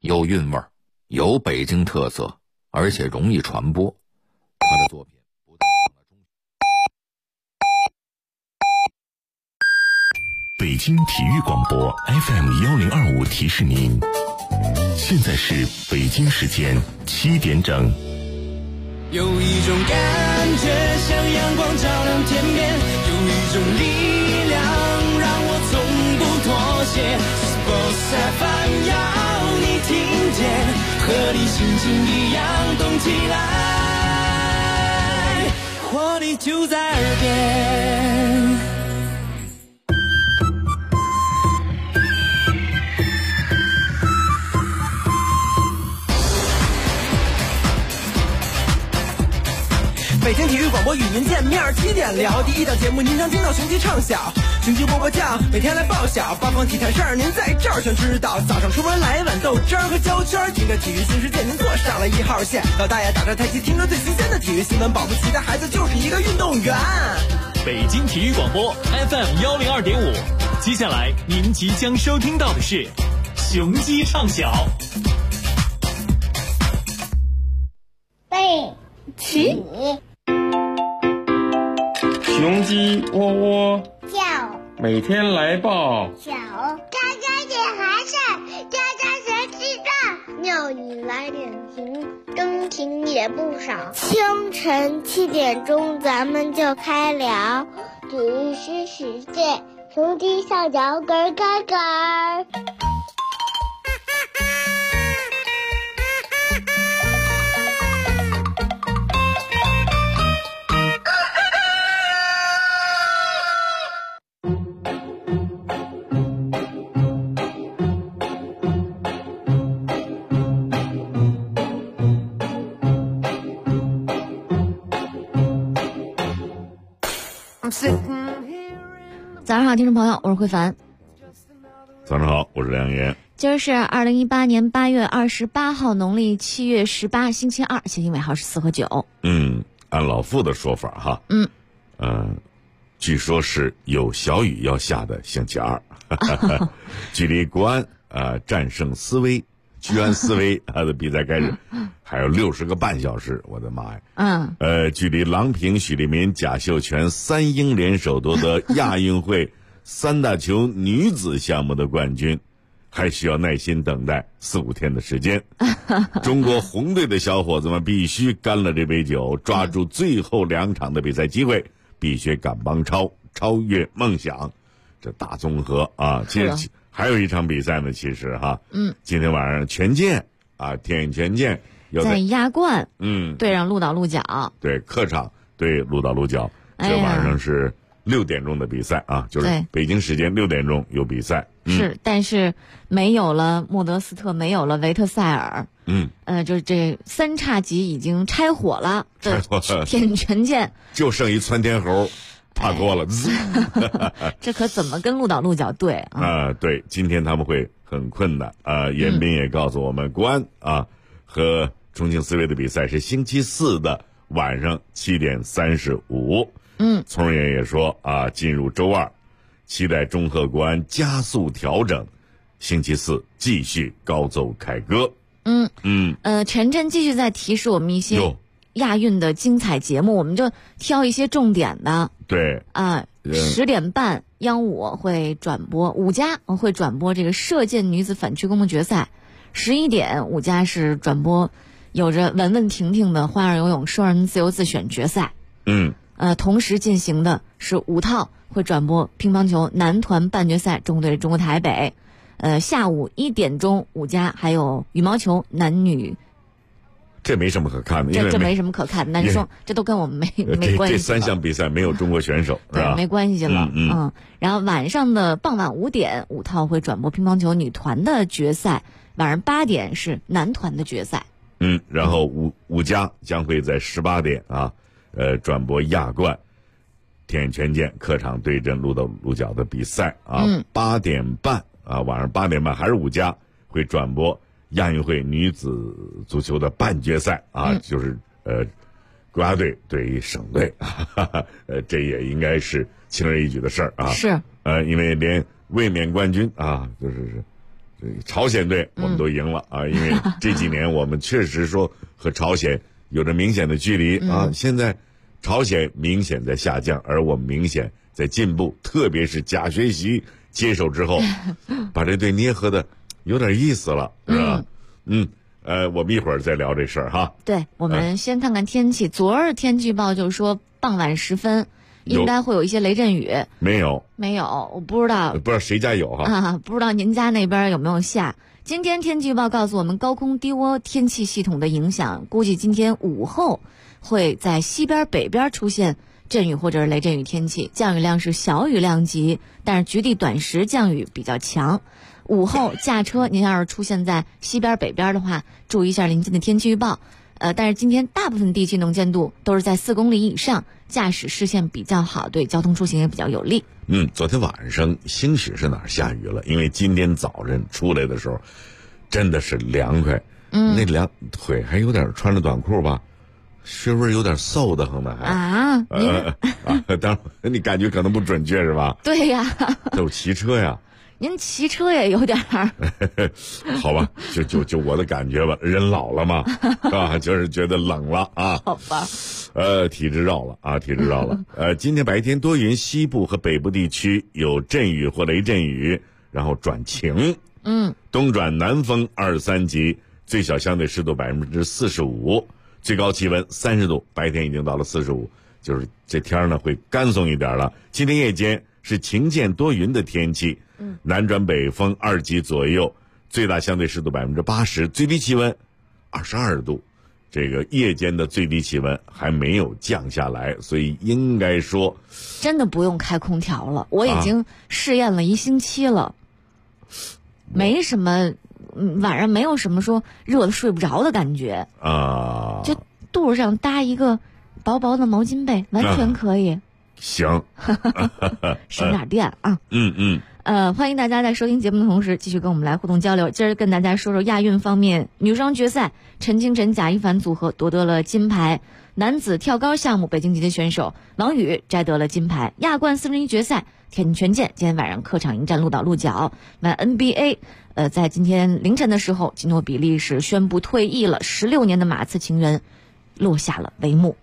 有韵味儿，有北京特色，而且容易传播。他的作品不但上了中学。 北京体育广播 FM1025提示您，现在是北京时间7点整。 有一种感觉像阳光照亮天边，有一种力量让我从不妥协。Sports FM 要你听见，和你心情一样动起来，活力就在耳边。北京体育广播与您见面，7点聊第一档节目，您常听到雄鸡唱晓，雄鸡波波酱，每天来报晓，八方体坛事儿您在这儿全知道。早上出门来碗豆汁儿和焦圈，听着体育新世界，您坐上了1号线。老大爷打着太极，听着最新鲜的体育新闻，保不齐的孩子就是一个运动员。 北京体育广播 FM102.5，接下来您即将收听到的是雄鸡唱晓。 背起。 雄鸡喔喔叫， 每天来报小，家家点寒晒，家家谁知道？庙里来点行，钟情也不少。清晨7点钟，咱们就开聊体育新世界，雄鸡上脚咯咯咯。 早上好，听众朋友，我是慧凡。 早上好，我是梁岩。 今儿是2018年8月28号，农历7月18，星期二，星星尾号是4和9。 按老傅的说法哈，据说是有小雨要下的星期二，距离国安战胜斯威。居安思危，他的比赛开始还有60个半小时，我的妈呀！距离郎平、许利民、贾秀全3英联手夺得亚运会3大球女子项目的冠军，还需要耐心等待4-5天的时间。中国红队的小伙子们必须干了这杯酒，抓住最后2场的比赛机会，必须赶帮超越梦想。这大综合啊，其实还有一场比赛呢，其实哈，今天晚上权健天津权健在亚冠，对上鹿岛鹿角， 对，客场对鹿岛鹿角，这晚上是6点钟的比赛啊，就是北京时间6点钟有比赛。 是，但是没有了莫德斯特，没有了维特塞尔，就是这3叉戟已经拆伙了，天津权健就剩一窜天猴。怕多了， 这可怎么跟鹿岛鹿角对啊？ 对，今天他们会很困难严彬也告诉我们，国安和重庆斯威的比赛是星期4的晚上7点35。从人也说进入周2，期待中赫国安加速调整，星期4继续高奏凯歌。 晨晨继续在提示我们一些亚运的精彩节目，我们就挑一些重点的。 对 10点半央五会转播，5家会转播这个射箭女子反曲弓的决赛。11点5家是转播有着文文婷婷的花样游泳双人自由自选决赛。同时进行的是5套会转播乒乓球男团半决赛，中国队中国台北。下午1点钟5家还有羽毛球男女。 这没什么可看的， 这没什么可看的。那你说这都跟我们没关系。 这3项比赛没有中国选手，是吧？ 没关系了。然后晚上的傍晚5点，5套会转播乒乓球女团的决赛，晚上8点是男团的决赛。 然后五家将会在18点转播亚冠天津权健客场对阵鹿岛鹿角的比赛8点半晚上8点半还是5家会转播亚运会女子足球的半决赛就是国家队对于省队，这也应该是轻而易举的事儿啊。 是因为连卫冕冠军就是朝鲜队我们都赢了啊，因为这几年我们确实说和朝鲜有着明显的距离啊。现在朝鲜明显在下降，而我们明显在进步，特别是贾学习接手之后，把这队捏合的有点意思了，是吧？我们一会儿再聊这事儿哈。 对，我们先看看天气。昨儿天气预报就是说傍晚时分应该会有一些雷阵雨。 没有， 我不知道谁家有哈？ 不知道您家那边有没有下。今天天气预报告诉我们，高空低涡天气系统的影响，估计今天午后会在西边、北边出现阵雨或者是雷阵雨天气，降雨量是小雨量级，但是局地短时降雨比较强。午后驾车，您要是出现在西边、北边的话，注意一下临近的天气预报。但是今天大部分地区能见度都是在4公里以上，驾驶视线比较好，对交通出行也比较有利。 昨天晚上兴许是哪儿下雨了，因为今天早晨出来的时候真的是凉快，那凉腿还有点穿着短裤吧，稍微有点瘦的很的还当然你感觉可能不准确是吧？ 对呀， 都骑车呀。 您骑车也有点儿好吧，就我的感觉吧，人老了嘛，是吧？就是觉得冷了啊。 好吧。 体质绕了。今天白天多云，西部和北部地区有阵雨或雷阵雨，然后转晴。东转南风2-3级，最小相对湿度45%，最高气温30度，白天已经到了45，就是这天呢会干松一点了。今天夜间是晴间多云的天气。南转北风2级左右，最大相对湿度80%，最低气温22度。这个夜间的最低气温还没有降下来，所以应该说真的不用开空调了。我已经试验了1星期了，没什么，晚上没有什么说热的睡不着的感觉啊，就肚子上搭一个薄薄的毛巾被，完全可以。 行， 省点电啊。欢迎大家在收听节目的同时继续跟我们来互动交流。今儿跟大家说说亚运方面，女双决赛，陈清晨、贾一凡组合夺得了金牌。男子跳高项目，北京籍的选手王宇摘得了金牌。亚冠4分之一决赛，田径权健今天晚上客场迎战鹿岛鹿角。完 NBA，在今天凌晨的时候，基诺比利是宣布退役了，16年的马刺情缘落下了帷幕。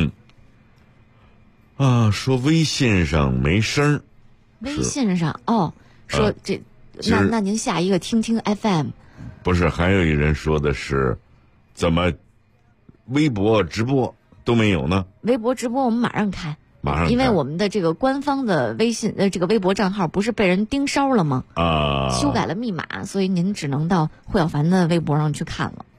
说微信上没声儿。 微信上说这，那您下一个听听 FM。 不是，还有一人说的是，怎么微博直播都没有呢？ 微博直播我们马上开，因为我们的这个官方的微信这个微博账号不是被人盯梢了吗？修改了密码，所以您只能到惠小凡的微博上去看了。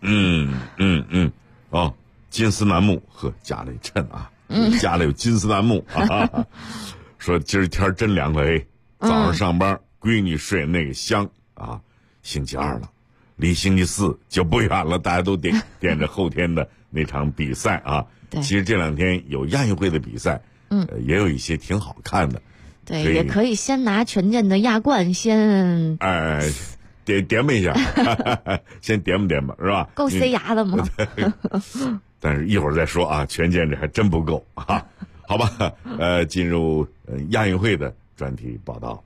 金丝楠木加了一衬啊，加了有金丝楠木啊。说今儿天真凉快，早上上班，闺女睡那个香啊。星期2了，离星期4就不远了，大家都点着后天的那场比赛啊。其实这2天有亚运会的比赛，也有一些挺好看的。 对，也可以先拿权健的亚冠先点吧一下，先点吧，是吧？ 够塞牙的吗？ 但是一会儿再说啊，权健这还真不够啊。好吧，进入亚运会的专题报道。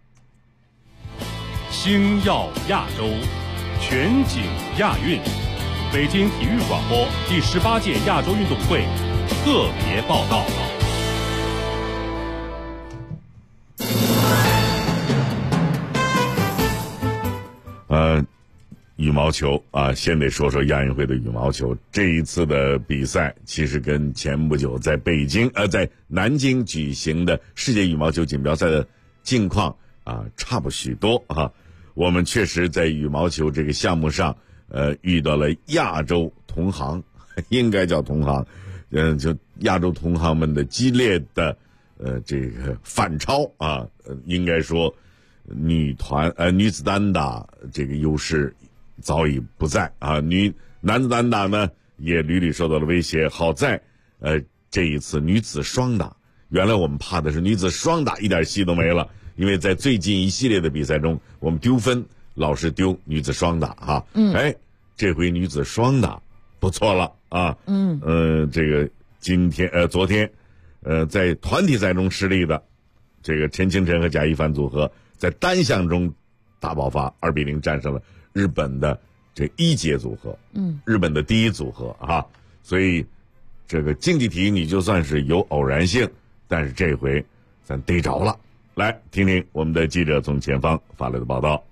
星耀亚洲，全景亚运，北京体育广播第18届亚洲运动会特别报道。 羽毛球啊，先得说说亚运会的羽毛球。这一次的比赛其实跟前不久在在南京举行的世界羽毛球锦标赛的境况差不许多啊。我们确实在羽毛球这个项目上遇到了亚洲同行，应该叫同行，就亚洲同行们的激烈的这个反超啊。应该说女子单打这个优势早已不在啊，男子单打呢也屡屡受到了威胁。好在这一次女子双打，原来我们怕的是女子双打一点戏都没了，因为在最近一系列的比赛中，我们丢分老是丢女子双打哈。这回女子双打不错了啊。这个昨天在团体赛中失利的这个陈清晨和贾一凡组合，在单项中大爆发，2-0战胜了日本的这一阶组合，日本的第一组合啊。所以这个竞技体育你就算是有偶然性，但是这回咱逮着了。来听听我们的记者从前方发来的报道。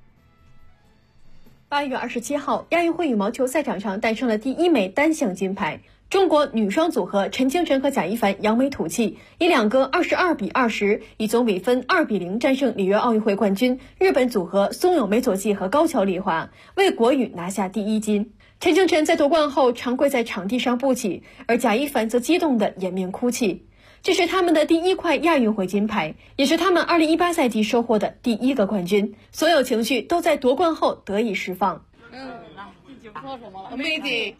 8月27号，亚运会羽毛球赛场上诞生了第一枚单项金牌。中国女双组合陈清晨和贾一凡扬眉吐气，以2个22-20，以总比分2-0战胜里约奥运会冠军日本组合松永美佐纪和高桥丽华，为国羽拿下第1金。陈清晨在夺冠后长跪在场地上不起，而贾一凡则激动地掩面哭泣。这是他们的第1块亚运会金牌，也是他们2018赛季收获的第1个冠军。所有情绪都在夺冠后得以释放。 说什么了 ？Amazing！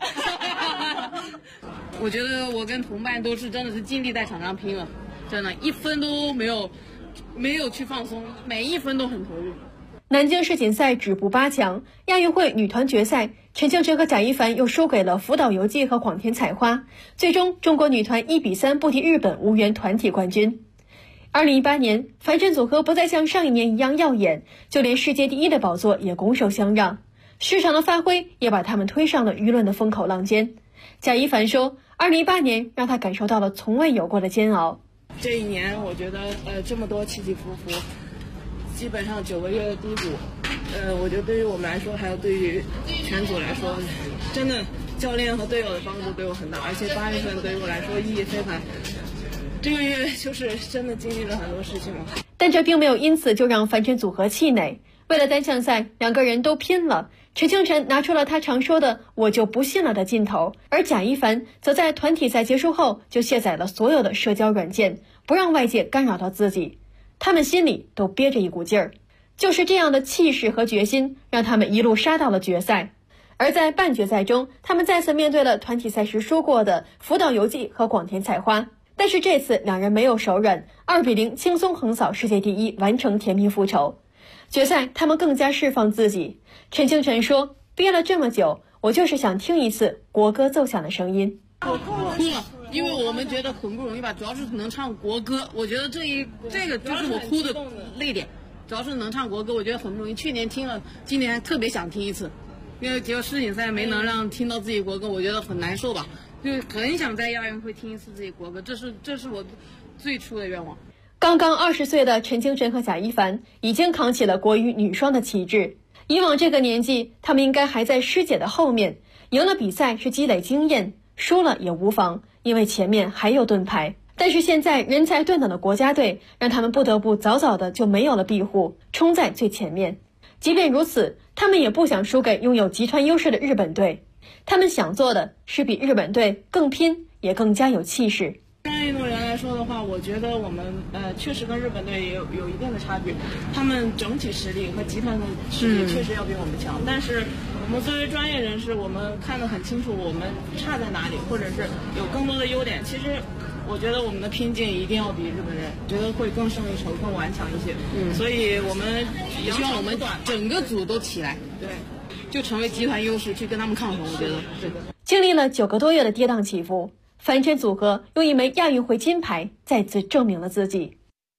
我觉得我跟同伴都是真的是尽力在场上拼了，真的1分都没有去放松，每1分都很投入。 南京世锦赛止步8强，亚运会女团决赛，陈清晨和贾一凡又输给了福岛由纪和广田彩花，最终中国女团1-3不敌日本，无缘团体冠军。2018年，樊振组合不再像上一年一样耀眼，就连世界第1的宝座也拱手相让。市场的发挥也把他们推上了舆论的风口浪尖。贾一凡说，2018年让他感受到了从未有过的煎熬。 这一年我觉得这么多起起伏伏，基本上9个月的低谷，我觉得对于我们来说，还有对于全组来说，真的教练和队友的帮助对我很大，而且8月份对于我来说意义非凡。这个月就是真的经历了很多事情嘛。 但这并没有因此就让樊振组合气馁。为了单项赛，2个人都拼了。陈清晨拿出了他常说的我就不信了的劲头，而贾一凡则在团体赛结束后就卸载了所有的社交软件，不让外界干扰到自己。他们心里都憋着一股劲儿，就是这样的气势和决心让他们一路杀到了决赛。而在半决赛中，他们再次面对了团体赛时输过的福岛由纪和广田彩花，但是这次2人没有手软，2-0轻松横扫世界第1，完成甜蜜复仇。决赛他们更加释放自己。陈清晨说，憋了这么久，我就是想听一次国歌奏响的声音。 我哭了，因为我们觉得很不容易吧，主要是能唱国歌，我觉得这个就是我哭的泪点，主要是能唱国歌，我觉得很不容易。去年听了，今年还特别想听一次，因为结果世锦赛没能让听到自己国歌，我觉得很难受吧，就很想在亚运会听一次自己国歌，这是我最初的愿望。 刚刚20岁的陈清晨和贾一凡已经扛起了国羽女双的旗帜。以往这个年纪，他们应该还在师姐的后面，赢了比赛是积累经验，输了也无妨，因为前面还有盾牌。但是现在人才顿等的国家队，让他们不得不早早的就没有了庇护，冲在最前面。即便如此，他们也不想输给拥有集团优势的日本队。他们想做的是比日本队更拼，也更加有气势。 运动员来说的话，我觉得我们确实跟日本队也有一定的差距，他们整体实力和集团的实力确实要比我们强，但是我们作为专业人士，我们看得很清楚我们差在哪里，或者是有更多的优点。其实我觉得我们的拼劲一定要比日本人，觉得会更胜一筹，更顽强一些。所以我们希望我们整个组都起来，对，就成为集团优势去跟他们抗衡。我觉得对。 经历了9个多月的跌宕起伏，樊振组合用一枚亚运会金牌再次证明了自己。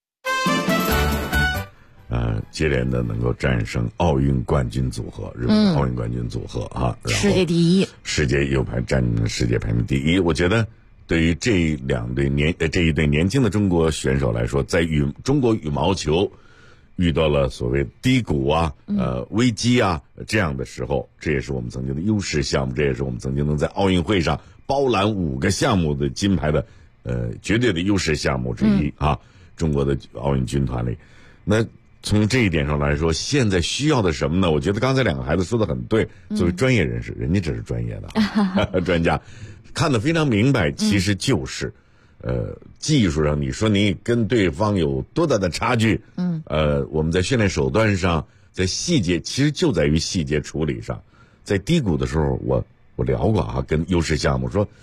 接连的能够战胜奥运冠军组合，日本的奥运冠军组合啊， 世界第1， 世界又占世界排名第1。我觉得对于这一对年轻的中国选手来说，在中国羽毛球遇到了所谓低谷啊、危机啊这样的时候，这也是我们曾经的优势项目，这也是我们曾经能在奥运会上包揽5个项目的金牌的绝对的优势项目之一啊。中国的奥运军团里，那从这一点上来说，现在需要的什么呢？我觉得刚才2个孩子说的很对，作为专业人士，人家这是专业的专家，看得非常明白，其实就是技术上，你说你跟对方有多大的差距？我们在训练手段上，在细节，其实就在于细节处理上。在低谷的时候，我聊过啊，跟优势项目说，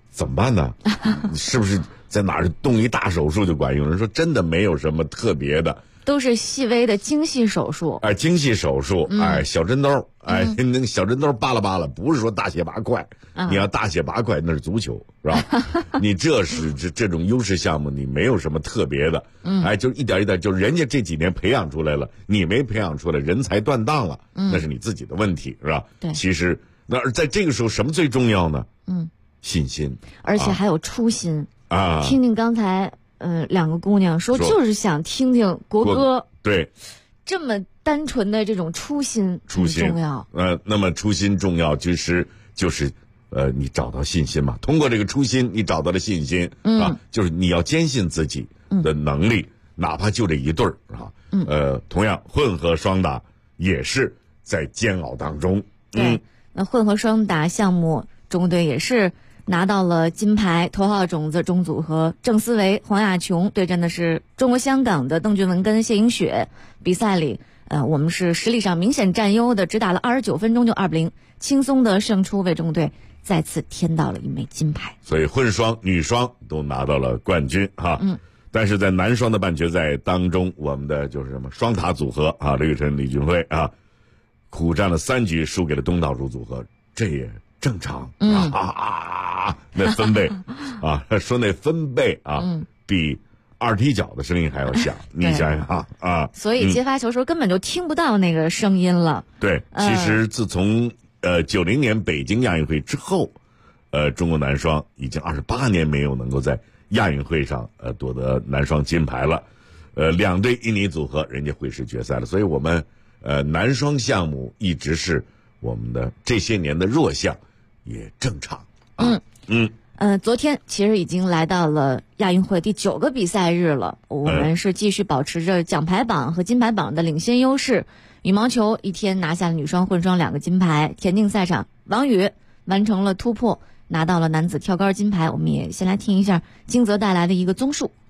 怎么办呢？是不是在哪儿动一大手术就管用？人说真的没有什么特别的， 都是细微的精细手术。 精细手术，小针刀，那个小针刀扒拉扒拉，不是说大卸八块。你要大卸八块，那是足球，是吧？你这种优势项目，你没有什么特别的，就一点一点，就人家这几年培养出来了，你没培养出来，人才断档了，那是你自己的问题，是吧？ 对。 其实，那在这个时候，什么最重要呢？信心， 而且还有初心啊！ 听听刚才两个姑娘说，就是想听听国歌， 对， 这么单纯的这种初心很重要。 那么初心重要，就是你找到信心嘛。通过这个初心，你找到了信心就是你要坚信自己的能力，哪怕就这一对儿同样混合双打也是在煎熬当中。 对，那混合双打项目，中国队也是拿到了金牌。头号种子中组合郑思维、黄雅琼对阵的是中国香港的邓俊文跟谢颖雪。比赛里我们是实力上明显占优的，只打了29分钟就2-0，轻松的胜出，为中国队再次添到了一枚金牌。 所以混双、女双都拿到了冠军但是在男双的半决赛当中，我们的就是什么双塔组合刘雨辰、李俊辉苦战了3局，输给了东道主组合，这也正常那分贝说那分贝比二踢脚的声音还要响，你想想所以接发球时候根本就听不到那个声音了。 对，其实自从90年北京亚运会之后，中国男双已经28年没有能够在亚运会上夺得男双金牌了。2对印尼组合人家会师决赛了，所以我们男双项目一直是我们的这些年的弱项，也正常昨天其实已经来到了亚运会第9个比赛日了，我们是继续保持着奖牌榜和金牌榜的领先优势。羽毛球一天拿下了女双、混双2个金牌，田径赛场王宇完成了突破，拿到了男子跳高金牌。我们也先来听一下金泽带来的一个综述。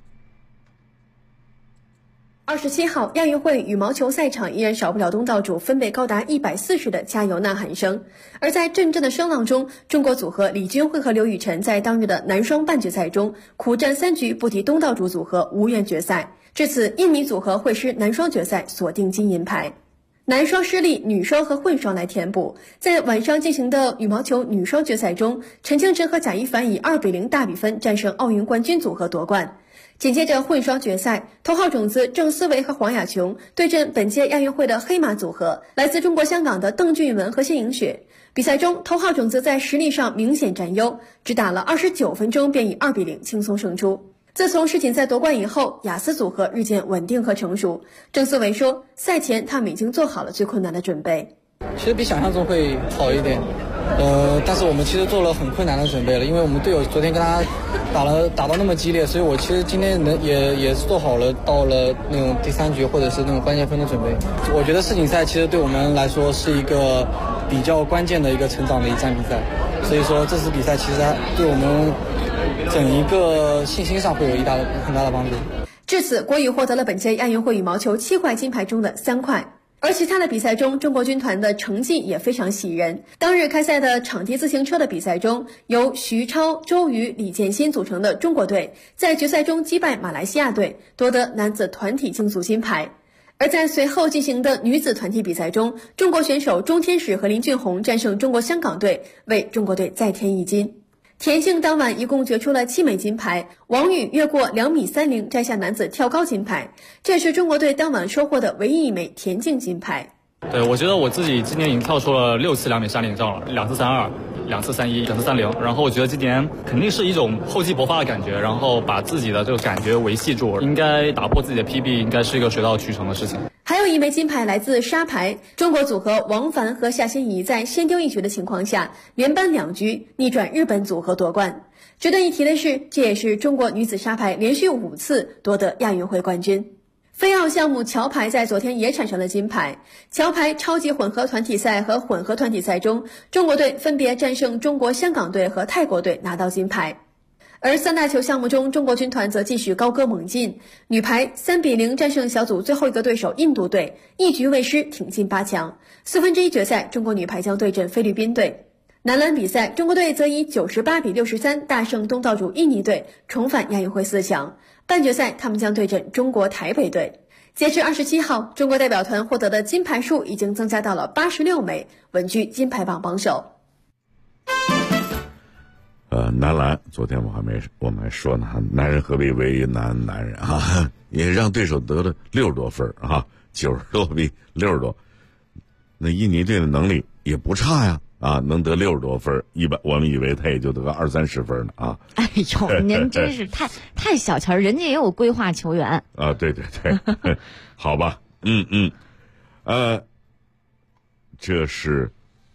27号亚运会羽毛球赛场依然少不了东道主分贝高达140的加油呐喊声，而在阵阵的声浪中，中国组合李俊辉和刘雨辰在当日的男双半决赛中苦战3局不敌东道主组合，无缘决赛。至此，印尼组合会师男双决赛，锁定金银牌。男双失利，女双和混双来填补。在晚上进行的羽毛球女双决赛中，陈清晨和贾一凡以2-0大比分战胜奥运冠军组合夺冠。紧接着混双决赛，头号种子郑思维和黄雅琼对阵本届亚运会的黑马组合，来自中国香港的邓俊文和谢颖雪。比赛中，头号种子在实力上明显占优，只打了29分钟便以2-0轻松胜出。自从世锦赛夺冠以后，雅思组合日渐稳定和成熟。郑思维说，赛前他们已经做好了最困难的准备。 其实比想象中会好一点，但是我们其实做了很困难的准备了，因为我们队友昨天跟他打到那么激烈，所以我其实今天也做好了到了那种第3局或者是那种关键分的准备。我觉得世锦赛其实对我们来说是一个比较关键的一个成长的一站比赛，所以说这次比赛其实对我们整一个信心上会有很大的帮助。 至此，国羽获得了本届亚运会羽毛球7块金牌中的3块。而其他的比赛中，中国军团的成绩也非常喜人。当日开赛的场地自行车的比赛中，由徐超、周瑜、李建新组成的中国队在决赛中击败马来西亚队，夺得男子团体竞速金牌。而在随后进行的女子团体比赛中，中国选手钟天使和林俊宏战胜中国香港队，为中国队再添1金。田径当晚一共决出了7枚金牌，王宇越过2.30米摘下男子跳高金牌，这是中国队当晚收获的唯一1枚田径金牌。 对，我觉得我自己今年已经跳出了6次2.30米障了，2次32、2次31、2次30，然后我觉得今年肯定是一种厚积薄发的感觉，然后把自己的这个感觉维系住，应该打破自己的 PB， 应该是一个水到渠成的事情。 还有1枚金牌来自沙排，中国组合王凡和夏欣怡在先丢1局的情况下，连扳2局逆转日本组合夺冠。值得一提的是，这也是中国女子沙排连续5次夺得亚运会冠军。飞奥项目桥牌在昨天也产生了金牌，桥牌超级混合团体赛和混合团体赛中，中国队分别战胜中国香港队和泰国队拿到金牌。而3大球项目中，中国军团则继续高歌猛进，女排3-0战胜小组最后一个对手印度队，1局未失挺进8强。1/4决赛，中国女排将对阵菲律宾队。 男篮比赛，中国队则以98比63大胜东道主印尼队，重返亚运会4强。半决赛，他们将对阵中国台北队。截至27号，中国代表团获得的金牌数已经增加到了86枚，稳居金牌榜榜首。 男篮，昨天我们还说呢，男人何必为难男人啊，也让对手得了60多分啊，90多比60多。那印尼队的能力也不差呀。能得60多分，我们以为他也就得个20-30分呢啊！ 哎呦，您真是太小瞧，人家也有规划球员啊！对，好吧，这是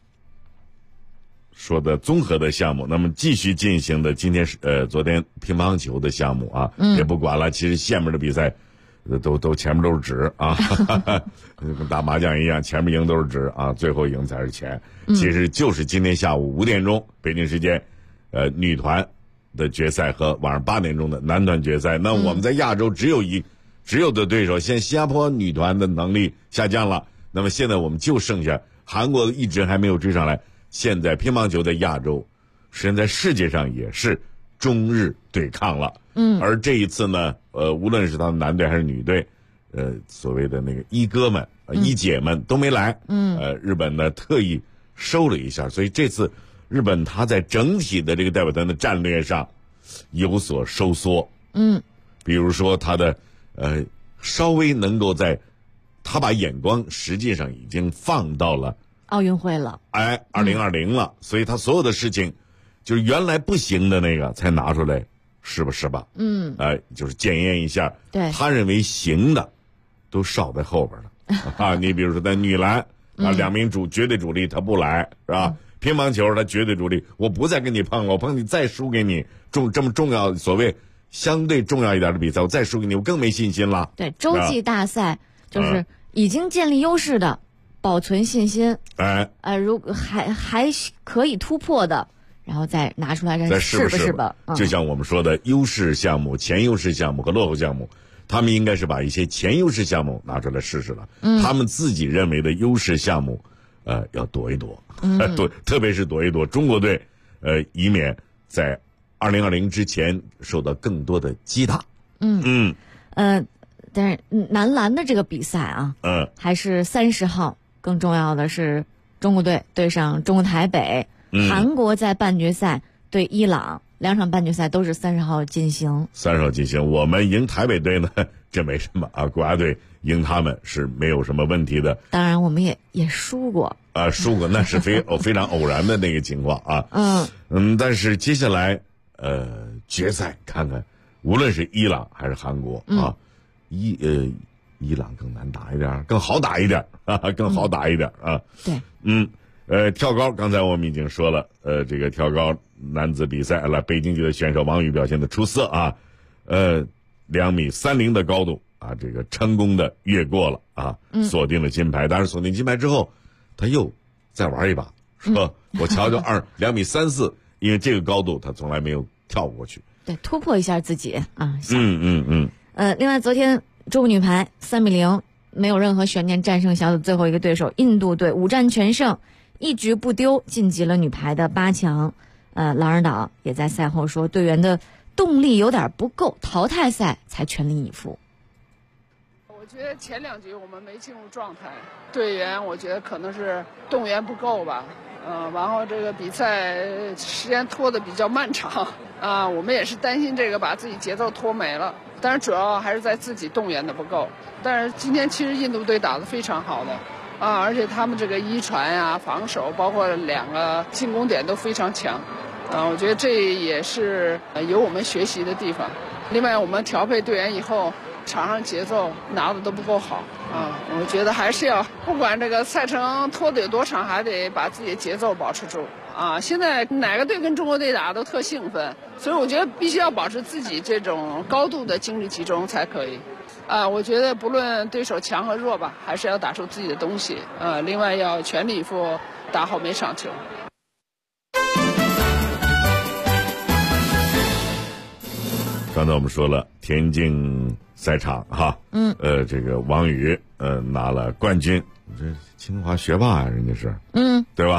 说的综合的项目。那么继续进行的，今天是昨天乒乓球的项目啊，也不管了。其实下面的比赛。都前面都是纸啊，跟打麻将一样，前面赢都是纸啊，最后赢才是钱。其实就是今天下午5点钟北京时间，女团的决赛和晚上8点钟的男团决赛。那我们在亚洲只有的对手，现在新加坡女团的能力下降了，那么现在我们就剩下韩国一直还没有追上来。现在乒乓球在亚洲，实际上在世界上也是中日对抗了。而这一次呢，无论是他们男队还是女队，所谓的那个一哥们、一姐们都没来。日本呢特意收了一下，所以这次日本他在整体的这个代表团的战略上有所收缩。比如说他的稍微能够他把眼光实际上已经放到了奥运会了 ，2020了，所以他所有的事情就是原来不行的那个才拿出来。是吧？就是检验一下， 对， 他认为行的，都少在后边了啊。你比如说在女篮2名绝对主力他不来是吧？乒乓球他绝对主力，我不再跟你碰了，我碰你再输给你这么重要，所谓相对重要一点的比赛，我再输给你，我更没信心了。 对，洲际大赛就是已经建立优势的，保存信心。如果还可以突破的。然后再拿出来再试不试吧？ 就像我们说的优势项目、前优势项目和落后项目，他们应该是把一些前优势项目拿出来试试了。他们自己认为的优势项目，要躲一躲，特别是躲一躲中国队，以免在2020之前受到更多的击打。 但是男篮的这个比赛啊，还是30号，更重要的是中国队对上中国台北。韩国在半决赛对伊朗，2场半决赛都是30号进行。 30号进行，我们赢台北队呢，这没什么啊，国家队赢他们是没有什么问题的。 当然，我们也输过啊，输过那是非常偶然的那个情况啊。但是接下来决赛看看，无论是伊朗还是韩国啊，伊朗更难打一点，更好打一点啊，更好打一点啊。 对， 跳高，刚才我们已经说了，这个跳高男子比赛了，北京队的选手王宇表现的出色啊，2.30米的高度啊，这个成功的越过了啊，锁定了金牌。但是锁定金牌之后，他又再玩一把，说我瞧瞧2.34米，因为这个高度他从来没有跳过去， 对，突破一下自己啊。 另外昨天中国女排3-0比没有任何悬念战胜小组最后一个对手印度队，5战全胜。一局不丢，晋级了女排的8强。郎尔岛也在赛后说，队员的动力有点不够，淘汰赛才全力以赴。 我觉得前2局我们没进入状态，队员我觉得可能是动员不够吧。然后这个比赛时间拖得比较漫长啊，我们也是担心这个把自己节奏拖没了。但是主要还是在自己动员的不够。但是今天其实印度队打得非常好的。而且他们这个一传呀、防守，包括2个进攻点都非常强，我觉得这也是有我们学习的地方。另外，我们调配队员以后，场上节奏拿的都不够好我觉得还是要不管这个赛程拖得有多长，还得把自己的节奏保持住现在哪个队跟中国队打都特兴奋，所以我觉得必须要保持自己这种高度的精力集中才可以。我觉得不论对手强和弱吧，还是要打出自己的东西。另外要全力以赴打好每场球。 刚才我们说了田径赛场哈，这个王宇拿了冠军，这清华学霸人家是，对吧？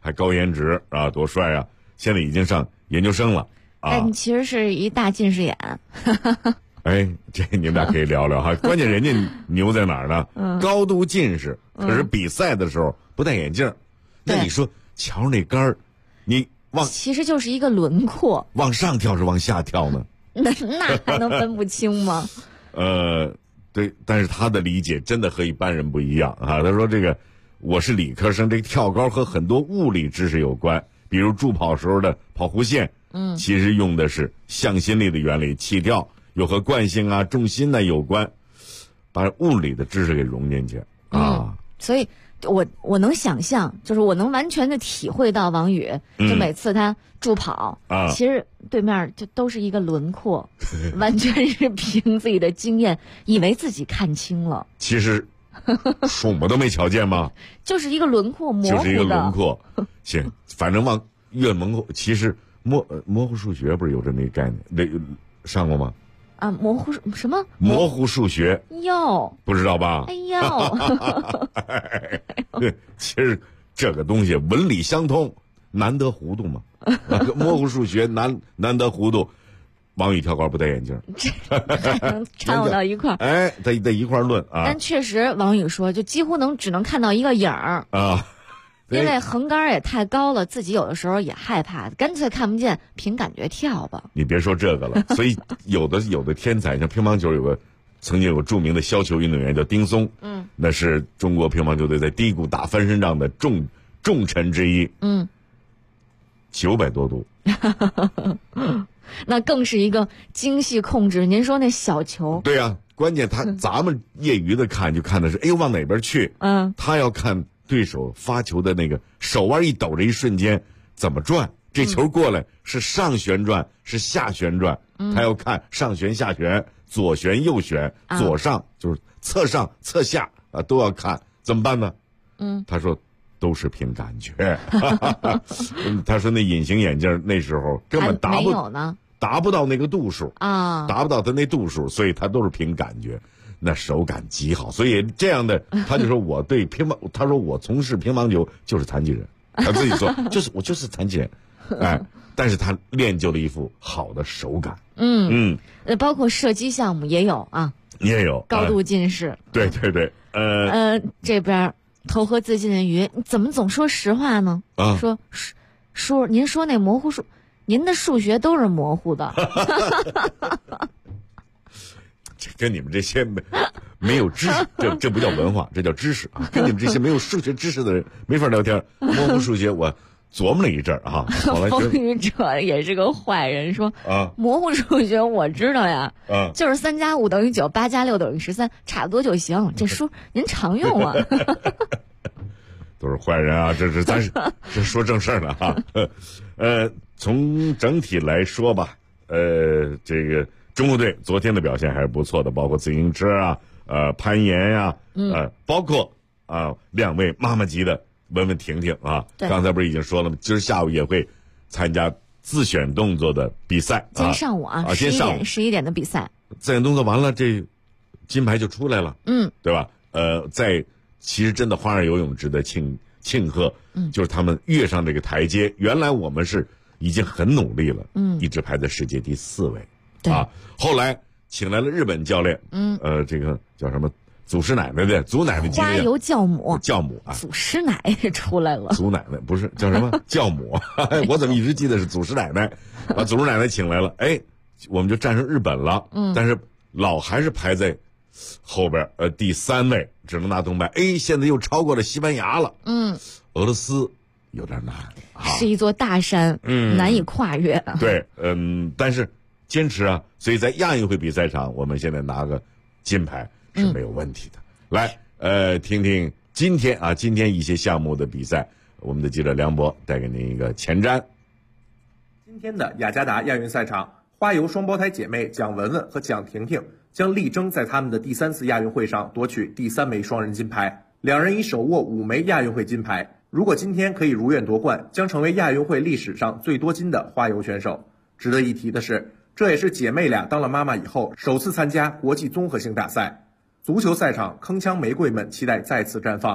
还高颜值啊，多帅啊！现在已经上研究生了啊。 但其实是一大近视眼。 哎，这你们俩可以聊聊哈。关键人家牛在哪儿呢？高度近视，可是比赛的时候不戴眼镜。那你说瞧那杆儿，你其实就是一个轮廓， 往上跳是往下跳呢？ 那还能分不清吗？ 对，但是他的理解真的和一般人不一样啊。他说这个我是理科生，这个跳高和很多物理知识有关，比如助跑时候的跑弧线，其实用的是向心力的原理，起跳又和惯性啊、重心呢有关，把物理的知识给融进去啊。 所以我能想象，就是我能完全的体会到王宇，就每次他助跑，其实对面就都是一个轮廓，完全是凭自己的经验，以为自己看清了。 其实什么都没瞧见吗？ 就是一个轮廓模糊的。 就是一个轮廓。行，反正往越蒙糊，其实模糊数学不是有这么一个概念？上过吗？ 啊，模糊什么？ 模糊数学哟， 不知道吧？ 哎呦， 对，其实这个东西文理相通，难得糊涂嘛。模糊数学难得糊涂。王宇跳高不戴眼镜， 掺和到一块儿。 哎，在一块儿论啊。 但确实，王宇说，就几乎只能看到一个影儿啊。 因为横杆也太高了，自己有的时候也害怕，干脆看不见，凭感觉跳吧。 你别说这个了，所以有的天才，像乒乓球曾经有个著名的削球运动员叫丁松，那是中国乒乓球队在低谷打翻身仗的重臣之一，900多度， 那更是一个精细控制。您说那小球， 对呀，关键咱们业余的看就看的是，哎呦往哪边去，他要看对手发球的那个手腕一抖这一瞬间怎么转，这球过来是上旋转是下旋转，他要看上旋下旋，左旋右旋，左上就是侧上侧下啊都要看，怎么办呢？他说都是凭感觉。他说那隐形眼镜那时候根本达不到那个度数啊，达不到他那度数，所以他都是凭感觉。那手感极好，所以这样的他就说我对乒乓，他说我从事乒乓球就是残疾人，他自己说我就是残疾人，哎，但是他练就了一副好的手感。 包括射击项目也有啊， 也有高度近视。 对， 这边投河自尽的鱼，你怎么总说实话呢？说叔，您说那模糊数，您的数学都是模糊的。 这跟你们这些没有知识，这不叫文化，这叫知识啊！跟你们这些没有数学知识的人没法聊天。模糊数学我琢磨了一阵儿啊， 风雨者也是个坏人，说模糊数学我知道呀，就是3+5等于9，8+6等于13，差不多就行。这书您常用啊。 都是坏人啊！咱是说正事儿呢哈。从整体来说吧，这个中国队昨天的表现还是不错的，包括自行车啊，攀岩呀，包括2位妈妈级的文文婷婷啊，刚才不是已经说了吗？今儿下午也会参加自选动作的比赛。 今天上午今天上午11点的比赛， 自选动作完了，这金牌就出来了，对吧？其实真的花样游泳值得庆贺，就是他们跃上这个台阶。原来我们是已经很努力了，一直排在世界第4位。后来请来了日本教练，这个叫什么祖师奶奶的祖奶奶级花游教母啊， 祖师奶奶出来了， 祖奶奶不是叫什么教母？我怎么一直记得是祖师奶奶？把祖师奶奶请来了，我们就战胜日本了，但是还是排在后边，第3位，只能拿铜牌。现在又超过了西班牙了，俄罗斯有点难， 是一座大山，难以跨越。 对，但是坚持啊，所以在亚运会比赛场，我们现在拿个金牌是没有问题的。来，听听今天一些项目的比赛，我们的记者梁博带给您一个前瞻。 今天的雅加达亚运赛场，花游双胞胎姐妹蒋雯雯和蒋婷婷将力争在他们的第3次亚运会上夺取第3枚双人金牌，两人已手握5枚亚运会金牌。如果今天可以如愿夺冠，将成为亚运会历史上最多金的花游选手。值得一提的是，这也是姐妹俩当了妈妈以后首次参加国际综合性大赛。足球赛场铿锵玫瑰们期待再次绽放，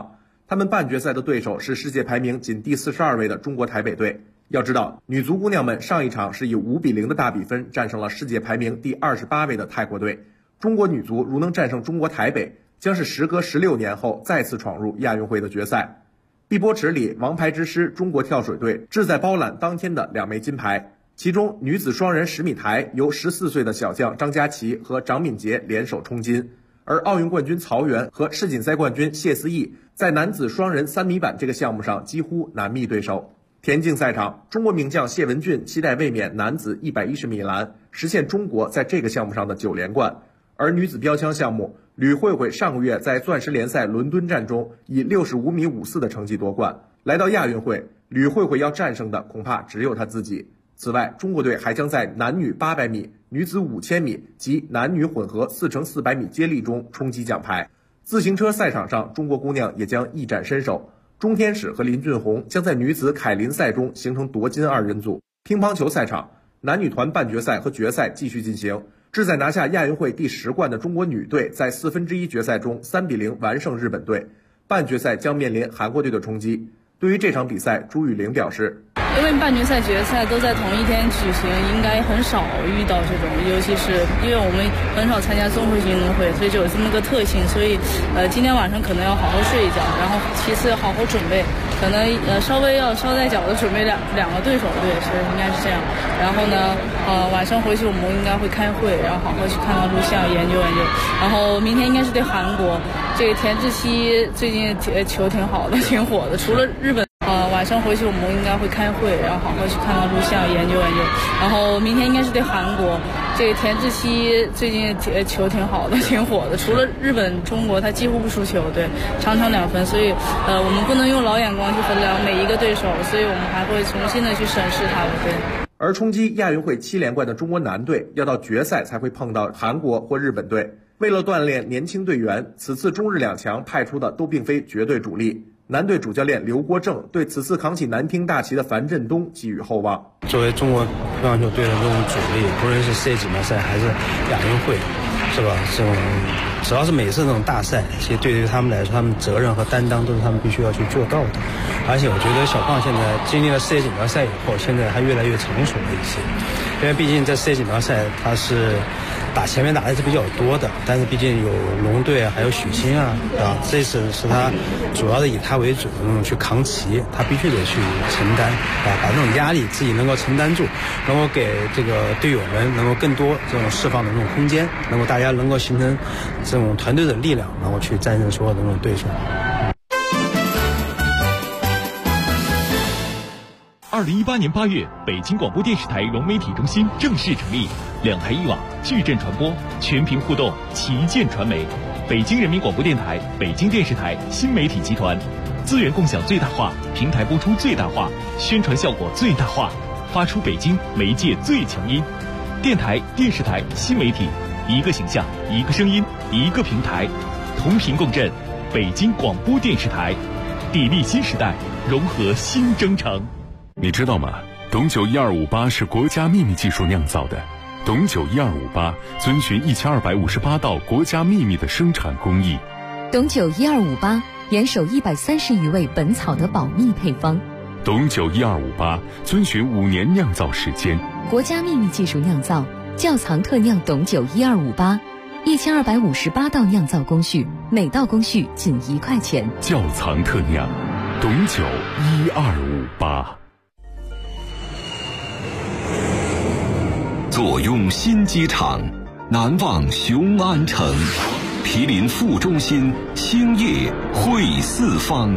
他们半决赛的对手是世界排名仅第42位的中国台北队。要知道，女足姑娘们上一场是以5-0的大比分战胜了世界排名第28位的泰国队。中国女足如能战胜中国台北，将是时隔16年后再次闯入亚运会的决赛。碧波池里，王牌之师中国跳水队志在包揽当天的2枚金牌，其中女子双人10米台由14岁的小将张家齐和张敏杰联手冲金，而奥运冠军曹原和世锦赛冠军谢思义在男子双人3米板这个项目上几乎难觅对手。田径赛场，中国名将谢文俊期待卫冕男子110米栏，实现中国在这个项目上的9连冠。而女子标枪项目，吕慧慧上个月在钻石联赛伦敦站中以65米54的成绩夺冠。来到亚运会，吕慧慧要战胜的恐怕只有她自己。此外，中国队还将在男女800米、女子5000米及男女混合4×400米接力中冲击奖牌。自行车赛场上，中国姑娘也将一展身手。钟天使和林俊宏将在女子凯林赛中形成夺金2人组。乒乓球赛场，男女团半决赛和决赛继续进行。志在拿下亚运会第10冠的中国女队在1/4决赛中3-0完胜日本队，半决赛将面临韩国队的冲击。对于这场比赛，朱雨玲表示， 因为半决赛、决赛都在同一天举行，应该很少遇到这种，尤其是因为我们很少参加综合性运动会，所以就有这么个特性。所以，今天晚上可能要好好睡一觉，然后其次好好准备，可能稍微要捎带脚的准备两个对手，对，是应该是这样。然后呢，晚上回去我们应该会开会，然后好好去看看录像，研究研究。然后明天应该是对韩国，这个田志希最近球挺好的，挺火的，除了日本。晚上回去我们应该会开会，然后好好去看看录像，研究研究。然后明天应该是对韩国，这个田志希最近球挺好的，挺火的，除了日本、中国他几乎不输球，对，常常2分。所以我们不能用老眼光去衡量每一个对手，所以我们还会重新的去审视他们，对。 而冲击亚运会7连冠的中国男队要到决赛才会碰到韩国或日本队。为了锻炼年轻队员，此次中日2强派出的都并非绝对主力。男队主教练刘国正对此次扛起男乒大旗的樊振东寄予厚望。 作为中国乒乓球队的这种主力，不论是世界锦标赛还是亚运会，是吧？这种只要是每次这种大赛，其实对于他们来说，他们责任和担当都是他们必须要去做到的。而且我觉得小胖现在经历了世界锦标赛以后，现在还越来越成熟了一些。因为毕竟在世界锦标赛，他是前面打的是比较多的，但是毕竟有龙队啊，还有许昕啊，这次是他主要的以他为主去扛旗，他必须得去承担把这种压力自己能够承担住，能够给这个队友们能够更多这种释放的这种空间，能够大家能够形成这种团队的力量，然后去战胜所有的这种对手。 2018年8月，北京广播电视台融媒体中心正式成立，2台1网，矩阵传播，全屏互动，旗舰传媒。北京人民广播电台、北京电视台新媒体集团，资源共享最大化，平台播出最大化，宣传效果最大化，发出北京媒介最强音。电台、电视台、新媒体，一个形象，一个声音，一个平台，同频共振。北京广播电视台，砥砺新时代，融合新征程。 你知道吗？董酒1258是国家秘密技术酿造的。董酒1258遵循1258道国家秘密的生产工艺。 董酒1258严守130余味本草的保密配方。 董酒1258遵循5年酿造时间。 国家秘密技术酿造，窖藏特酿董酒1258，1258道酿造工序，每道工序仅1块钱。 窖藏特酿，董酒1258。 坐拥新机场，难忘雄安城，毗邻副中心，兴业汇四方。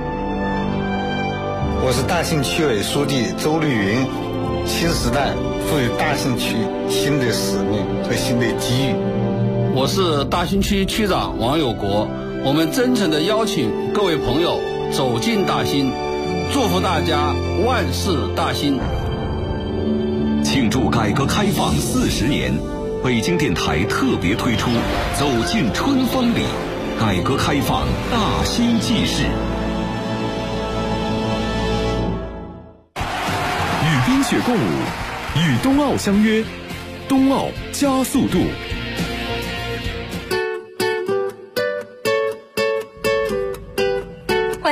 我是大兴区委书记周绿云。新时代赋予大兴区新的使命和新的机遇。 我是大兴区区长王有国。我们真诚地邀请各位朋友走进大兴，祝福大家万事大兴。 庆祝改革开放40年，北京电台特别推出《走进春风里》，改革开放大兴纪事。 与冰雪共舞，与冬奥相约，冬奥加速度。 欢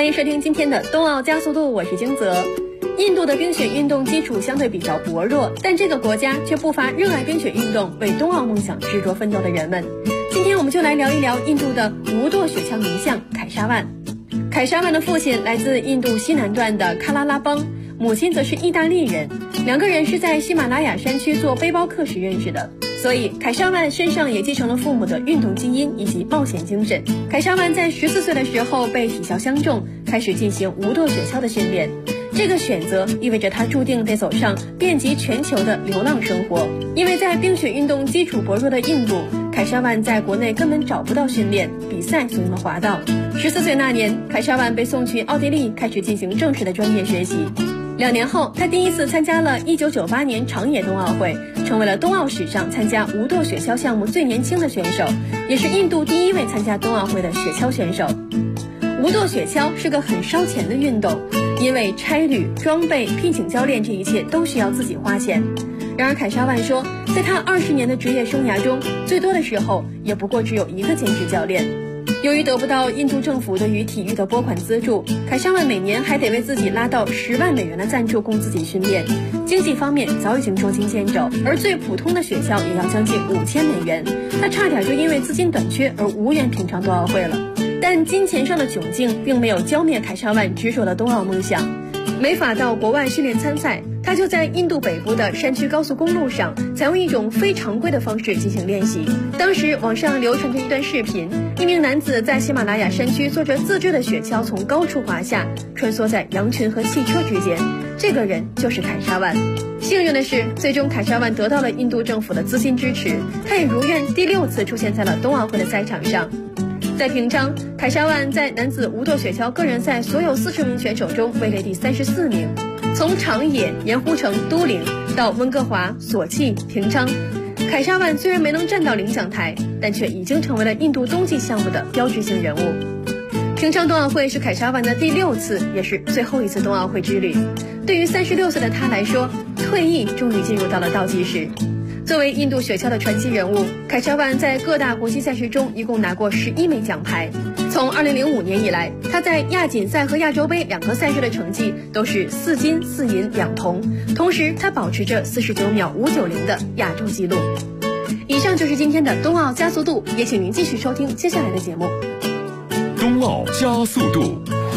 欢迎收听今天的冬奥加速度，我是金泽。印度的冰雪运动基础相对比较薄弱，但这个国家却不乏热爱冰雪运动、为冬奥梦想执着奋斗的人们。今天我们就来聊一聊印度的无舵雪橇名将凯沙万。凯沙万的父亲来自印度西南端的喀拉拉邦，母亲则是意大利人，两个人是在喜马拉雅山区做背包客时认识的。所以凯沙万身上也继承了父母的运动基因以及冒险精神。凯沙万在14岁的时候被体校相中，开始进行无舵雪橇的训练。这个选择意味着他注定得走上遍及全球的流浪生活，因为在冰雪运动基础薄弱的印度，凯沙万在国内根本找不到训练比赛所用的滑道。14岁那年，凯沙万被送去奥地利，开始进行正式的专业学习。2年后，他第一次参加了1998年长野冬奥会，成为了冬奥史上参加无舵雪橇项目最年轻的选手，也是印度第一位参加冬奥会的雪橇选手。无舵雪橇是个很烧钱的运动，因为差旅、装备、聘请教练这一切都需要自己花钱。然而凯沙万说，在他20年的职业生涯中，最多的时候也不过只有1个兼职教练。由于得不到印度政府对于体育的拨款资助，凯沙万每年还得为自己拉到10万美元的赞助供自己训练，经济方面早已经捉襟见肘，而最普通的雪橇也要将近5000美元，他差点就因为资金短缺而无缘品尝冬奥会了。但金钱上的窘境并没有浇灭凯沙万执着的冬奥梦想。没法到国外训练参赛，他就在印度北部的山区高速公路上采用一种非常规的方式进行练习。当时网上流传着一段视频，一名男子在喜马拉雅山区坐着自制的雪橇从高处滑下，穿梭在羊群和汽车之间，这个人就是凯沙万。幸运的是，最终凯沙万得到了印度政府的资金支持，他也如愿第6次出现在了冬奥会的赛场上。在平昌，凯沙万在男子无舵雪橇个人赛所有40名选手中位列第34名。从长野、盐湖城、都灵到温哥华、索契、平昌，凯沙万虽然没能站到领奖台，但却已经成为了印度冬季项目的标志性人物。平昌冬奥会是凯沙万的第6次，也是最后一次冬奥会之旅。对于36岁的他来说，退役终于进入到了倒计时。作为印度雪橇的传奇人物，凯沙万在各大国际赛事中一共拿过11枚奖牌。从2005年以来，他在亚锦赛和亚洲杯2个赛事的成绩都是4金4银2铜，同时他保持着49秒590的亚洲纪录。以上就是今天的冬奥加速度，也请您继续收听接下来的节目。 冬奥加速度。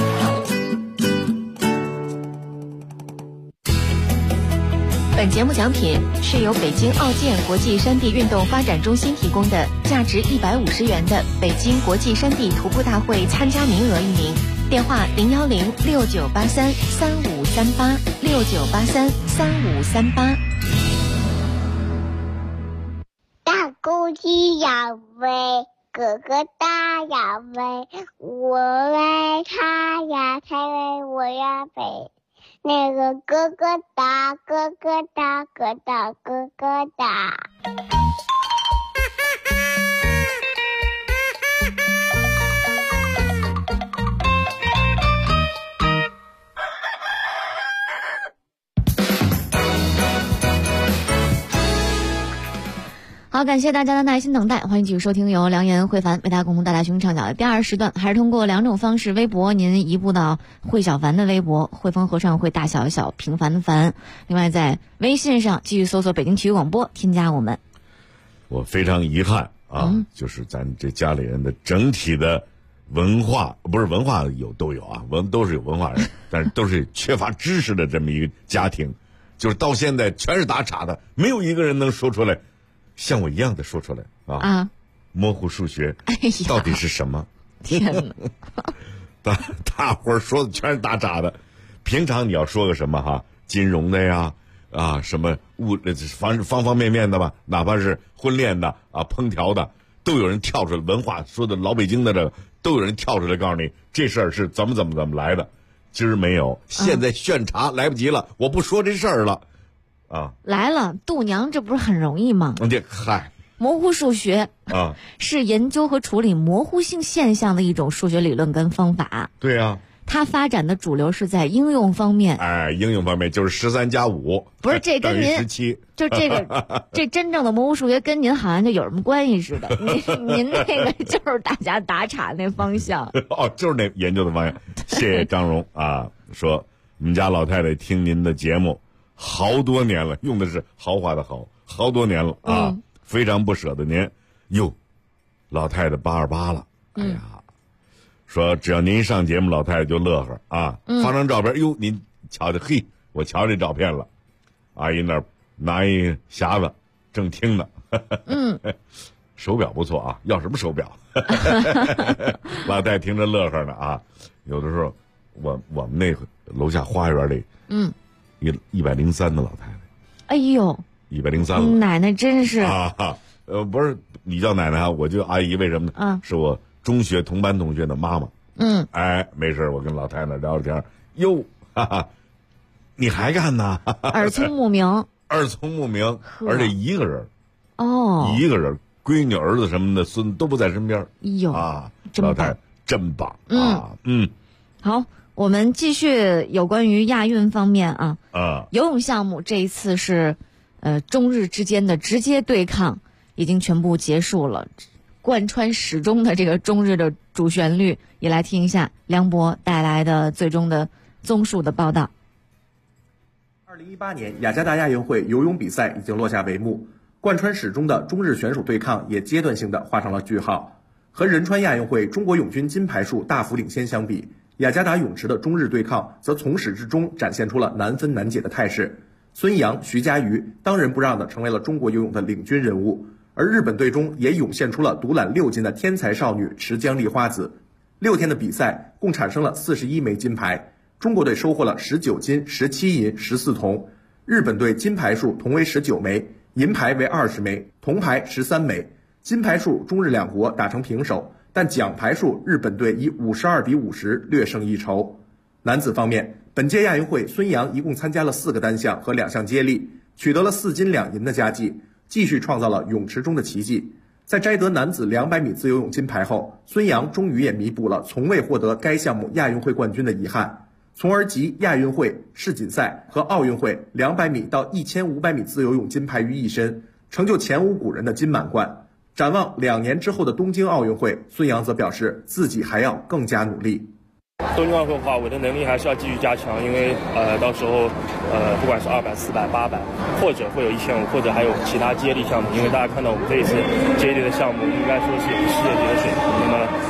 本节目奖品是由北京奥健国际山地运动发展中心提供的价值150元的北京国际山地徒步大会参加名额1名，电话01069833538，69833538。 大公鸡要飞，哥哥大要飞，我为他呀，才为我呀飞。那个哥哥大，哥哥大，哥大哥哥大。 好，感谢大家的耐心等待，欢迎继续收听由梁岩、慧凡为大家共同带来熊唱角的第2时段，还是通过2种方式，微博您移步到慧小凡的微博，汇丰和尚会大小小平凡的凡，另外在微信上继续搜索北京体育广播，添加我们。 我非常遗憾啊，就是咱这家里人的整体的文化，不是文化都有啊，都是有文化人，但是都是缺乏知识的这么一个家庭，就是到现在全是打岔的，没有一个人能说出来像我一样的说出来啊！模糊数学到底是什么？ 天哪！ 大伙儿说的全是打岔的。平常你要说个什么哈，金融的呀，什么方方面面的吧，哪怕是婚恋的烹调的，都有人跳出来。文化说的老北京的这个，都有人跳出来告诉你这事儿是怎么来的。今儿没有，现在炫茶来不及了，我不说这事儿了。 来了，度娘，这不是很容易吗？模糊数学是研究和处理模糊性现象的一种数学理论跟方法。 对啊， 它发展的主流是在应用方面。 应用方面就是13+5， 不是这跟您 17， 就这个这真正的魔术数学跟您好像就有什么关系似的。您那个就是大家打岔那方向。 就是那研究的方向。谢谢张荣啊，说你们家老太太听您的节目好多年了，用的是豪华的好多年了啊，非常不舍得您。哟，老太太88了，哎呀。说只要您上节目，老太太就乐呵啊！发张照片，哟，您瞧瞧，嘿，我瞧这照片了。阿姨那儿拿一匣子，正听呢。手表不错啊，要什么手表？老太太听着乐呵呢啊！有的时候，我们那个楼下花园里，103的老太太。 哎呦 ，103了。 奶奶真是啊！不是你叫奶奶啊，我叫阿姨，为什么呢？是我中学同班同学的妈妈。没事，我跟老太太聊聊天。哟，哈哈，你还干呢？ 耳聪目明， 耳聪目明，而且一个人。一个人，闺女、儿子什么的，孙子都不在身边。 哟啊，老太太真棒啊！ 好，我们继续有关于亚运方面啊。游泳项目这一次是中日之间的直接对抗已经全部结束了。贯穿始终的这个中日的主旋律，也来听一下梁博带来的最终的综述的报道。 2018年雅加达亚运会游泳比赛已经落下帷幕，贯穿始终的中日选手对抗也阶段性的画上了句号。和仁川亚运会中国泳军金牌数大幅领先相比，雅加达泳池的中日对抗则从始至终展现出了难分难解的态势。孙杨、徐嘉余当仁不让的成为了中国游泳的领军人物。而日本队中也涌现出了独揽6金的天才少女池江璃花子。6天的比赛共产生了41枚金牌，中国队收获了19金、17银、14铜。日本队金牌数同为19枚，银牌为20枚，铜牌13枚。金牌数中日两国打成平手，但奖牌数日本队以52-50略胜一筹。男子方面，本届亚运会孙杨一共参加了4个单项和2项接力，取得了4金2银的佳绩，继续创造了泳池中的奇迹。在摘得男子200米自由泳金牌后，孙杨终于也弥补了从未获得该项目亚运会冠军的遗憾，从而集亚运会、世锦赛和奥运会200米到1500米自由泳金牌于一身，成就前无古人的金满贯。展望2年之后的东京奥运会，孙杨则表示自己还要更加努力。 东京奥运会的话，我的能力还是要继续加强，因为到时候不管是200、400、800，或者会有1500，或者还有其他接力项目。因为大家看到我们这一次接力的项目，应该说是有世界级的水平。那么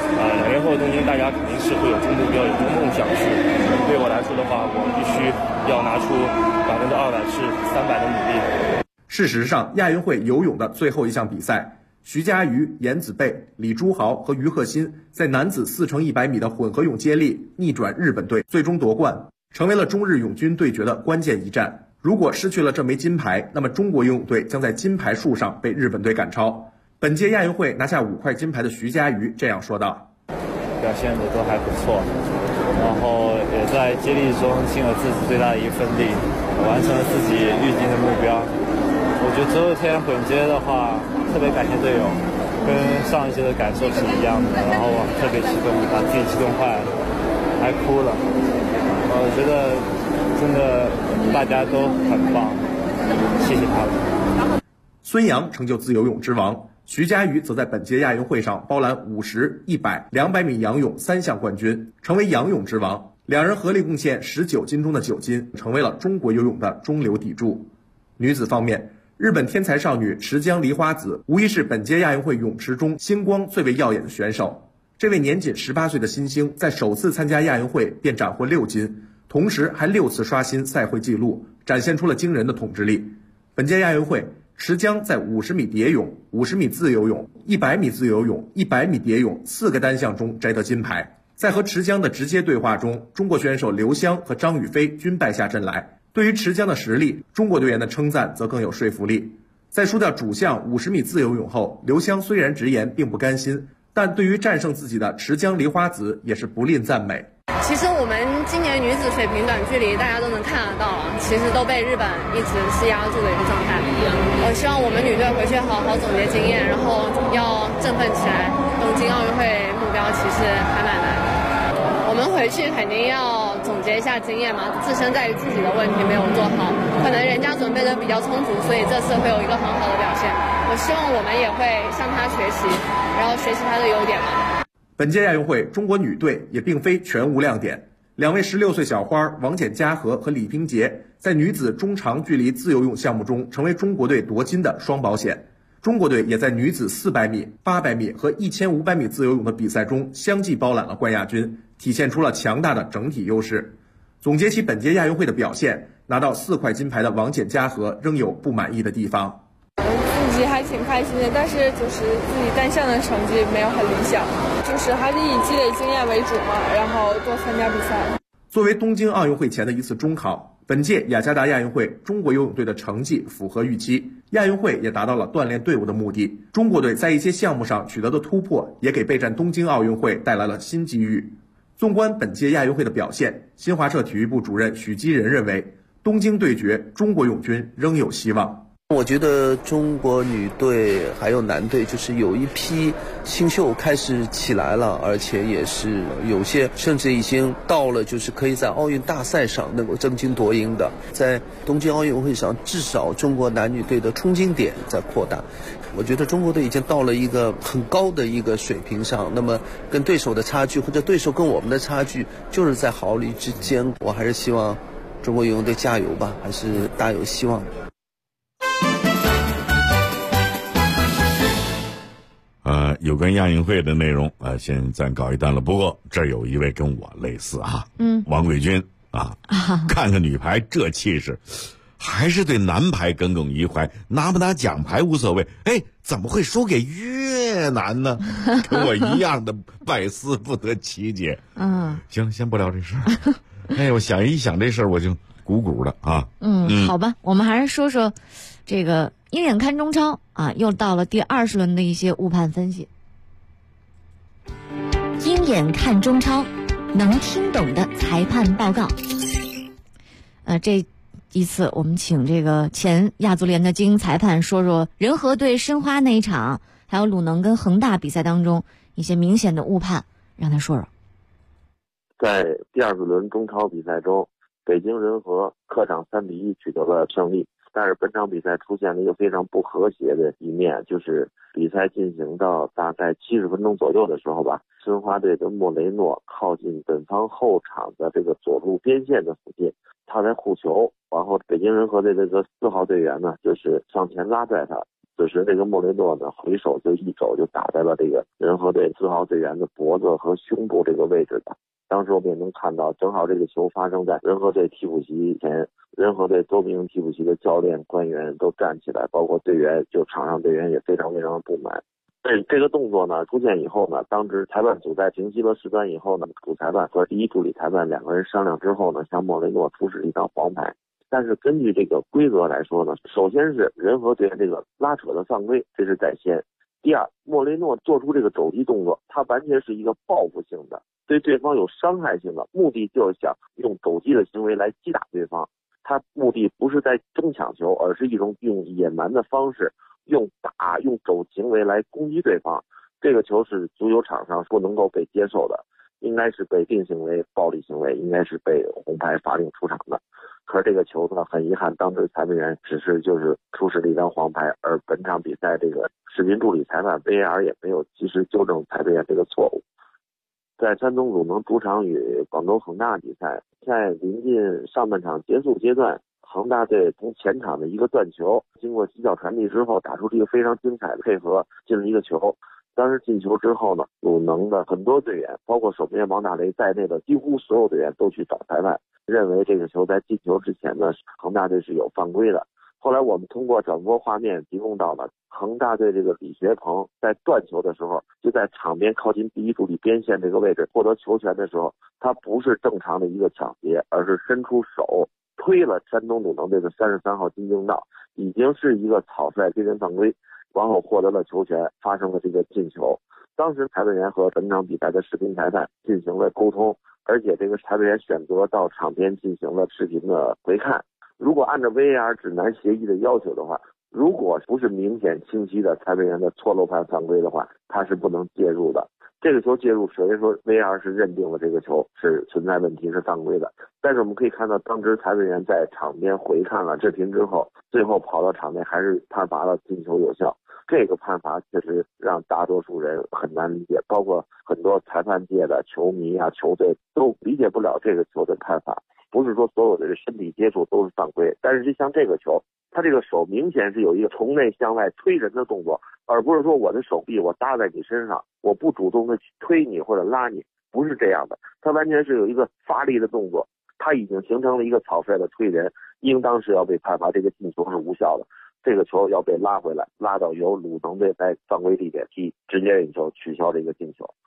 2年后的东京，大家肯定是会有这个目标，有这个梦想去。对我来说的话，我必须要拿出200%至300%的努力。 事实上，亚运会游泳的最后一项比赛，徐嘉余、颜子贝、李朱豪和于鹤新在男子4×100米的混合泳接力逆转日本队，最终夺冠，成为了中日泳军对决的关键一战。如果失去了这枚金牌，那么中国游泳队将在金牌数上被日本队赶超。本届亚运会拿下5块金牌的徐嘉余这样说道： 表现的都还不错，然后也在接力中尽了自己最大的一份力，完成了自己预定的目标。我觉得最后一天混接的话，特别感谢队友，跟上一届的感受是一样的，然后我特别激动，把自己激动坏了，还哭了。我觉得真的大家都很棒，谢谢他们。 孙杨成就自由泳之王，徐嘉余则在本届亚运会上包揽50、100、200米仰泳3项冠军，成为仰泳之王。两人合力贡献19金中的9金，成为了中国游泳的中流砥柱。女子方面，日本天才少女池江璃花子无疑是本届亚运会泳池中星光最为耀眼的选手。这位年仅18岁的新星在首次参加亚运会便斩获6金，同时还6次刷新赛会纪录，展现出了惊人的统治力。本届亚运会，池江在50米蝶泳、50米自由泳、100米自由泳、100米蝶泳4个单项中摘得金牌。在和池江的直接对话中，中国选手刘湘和张雨霏均败下阵来。对于池江的实力，中国队员的称赞则更有说服力。在输掉主项50米自由泳后，刘湘虽然直言并不甘心，但对于战胜自己的池江璃花子也是不吝赞美。 其实我们今年女子水平短距离大家都能看得到，其实都被日本一直是压住的一个状态。我希望我们女队回去好好总结经验，然后要振奋起来。东京奥运会目标其实还蛮难的，我们们回去肯定要总结一下经验嘛，自身在于自己的问题没有做好，可能人家准备的比较充足，所以这次会有一个很好的表现。我希望我们也会向他学习，然后学习他的优点嘛。 本届亚运会，中国女队也并非全无亮点。2位16岁小花王简嘉禾和李冰洁在女子中长距离自由泳项目中成为中国队夺金的双保险。中国队也在女子400米、800米和1500米自由泳的比赛中相继包揽了冠亚军，体现出了强大的整体优势。总结起本届亚运会的表现，拿到4块金牌的王简嘉禾仍有不满意的地方。 自己还挺开心的，但是就是自己单项的成绩没有很理想，就是还是以积累经验为主嘛，然后多参加比赛。 作为东京奥运会前的一次中考，本届雅加达亚运会中国游泳队的成绩符合预期，亚运会也达到了锻炼队伍的目的。中国队在一些项目上取得的突破，也给备战东京奥运会带来了新机遇。纵观本届亚运会的表现，新华社体育部主任许基仁认为，东京对决中国泳军仍有希望。 我觉得中国女队还有男队就是有一批新秀开始起来了，而且也是有些甚至已经到了就是可以在奥运大赛上能够争金夺银的。在东京奥运会上，至少中国男女队的冲金点在扩大。我觉得中国队已经到了一个很高的一个水平上，那么跟对手的差距或者对手跟我们的差距就是在毫厘之间。我还是希望中国游泳队加油吧，还是大有希望。 有关亚运会的内容先暂告一段落。不过这儿有一位跟我类似王伟军看看女排这气势，还是对男排耿耿于怀，拿不拿奖牌无所谓。怎么会输给越南呢？跟我一样的百思不得其解。行，先不聊这事儿。我想一想这事儿，我就鼓鼓的啊。 好吧，我们还是说说这个鹰眼看中超又到了第20轮的一些误判分析。 鹰眼看中超，能听懂的裁判报告。 这一次我们请这个前亚足联的精英裁判说说人和对申花那一场，还有鲁能跟恒大比赛当中一些明显的误判，让他说说。 在第20轮中超比赛中，北京人和客场3-1取得了胜利。但是本场比赛出现了一个非常不和谐的一面，就是比赛进行到大概70分钟左右的时候吧，申花队的莫雷诺靠近本方后场的这个左路边线的附近，他在护球，然后北京人和的这个4号队员呢，就是上前拉拽他。此时这个莫雷诺呢，回手就一肘就打在了这个人和队4号队员的脖子和胸部这个位置的。当时我们也能看到，正好这个球发生在人和队替补席前，人和队多名替补席的教练官员都站起来，包括队员，就场上队员也非常不满。这个动作呢出现以后呢，当时裁判组在平息了事端以后呢，主裁判和第一助理裁判2个人商量之后呢，向莫雷诺出示一张黄牌。但是根据这个规则来说呢，首先是人和队这个拉扯的犯规，这是在先。第二，莫雷诺做出这个肘击动作，他完全是一个报复性的，对对方有伤害性的，目的就是想用肘击的行为来击打对方。他目的不是在争抢球，而是一种用野蛮的方式，用肘行为来攻击对方。这个球是足球场上不能够被接受的，应该是被定性为暴力行为，应该是被红牌罚定出场的。可是这个球呢，很遗憾，当时裁判员只是就是出示了一张黄牌，而本场比赛这个视频助理裁判 VAR 也没有及时纠正裁判员这个错误。在山东鲁能主场与广州恒大比赛，在临近上半场结束阶段，恒大队从前场的一个断球，经过起脚传递之后，打出了一个非常精彩的配合，进了一个球。当时进球之后呢，鲁能的很多队员，包括守门员王大雷在内的几乎所有队员都去找裁判，认为这个球在进球之前呢，恒大队是有犯规的。后来我们通过转播画面提供到了恒大队这个李学鹏在断球的时候，就在场边靠近第一助理边线这个位置获得球权的时候，他不是正常的一个抢劫，而是伸出手推了山东鲁能队的33号金敬道，已经是一个草率追人犯规，然后获得了球权，发生了这个进球。当时裁判员和本场比赛的视频裁判进行了沟通，而且这个裁判员选择到场边进行了视频的回看。如果按照 VAR 指南协议的要求的话，如果不是明显清晰的裁判员的错漏判犯规的话，他是不能介入的。 这个球介入，首先说 VAR 是认定了这个球是存在问题，是犯规的。但是我们可以看到，当值裁判员在场边回看了这停之后，最后跑到场内还是判罚了进球有效。这个判罚确实让大多数人很难理解，包括很多裁判界的球迷啊、球队都理解不了这个球的判罚。不是说所有的身体接触都是犯规，但是就像这个球，他这个手明显是有一个从内向外推人的动作，而不是说我的手臂我搭在你身上，我不主动的去推你或者拉你，不是这样的，他完全是有一个发力的动作，他已经形成了一个草率的推人，应当是要被判罚这个进球是无效的，这个球要被拉回来，拉到由鲁能队在犯规地点踢直接任意球，取消这个进球。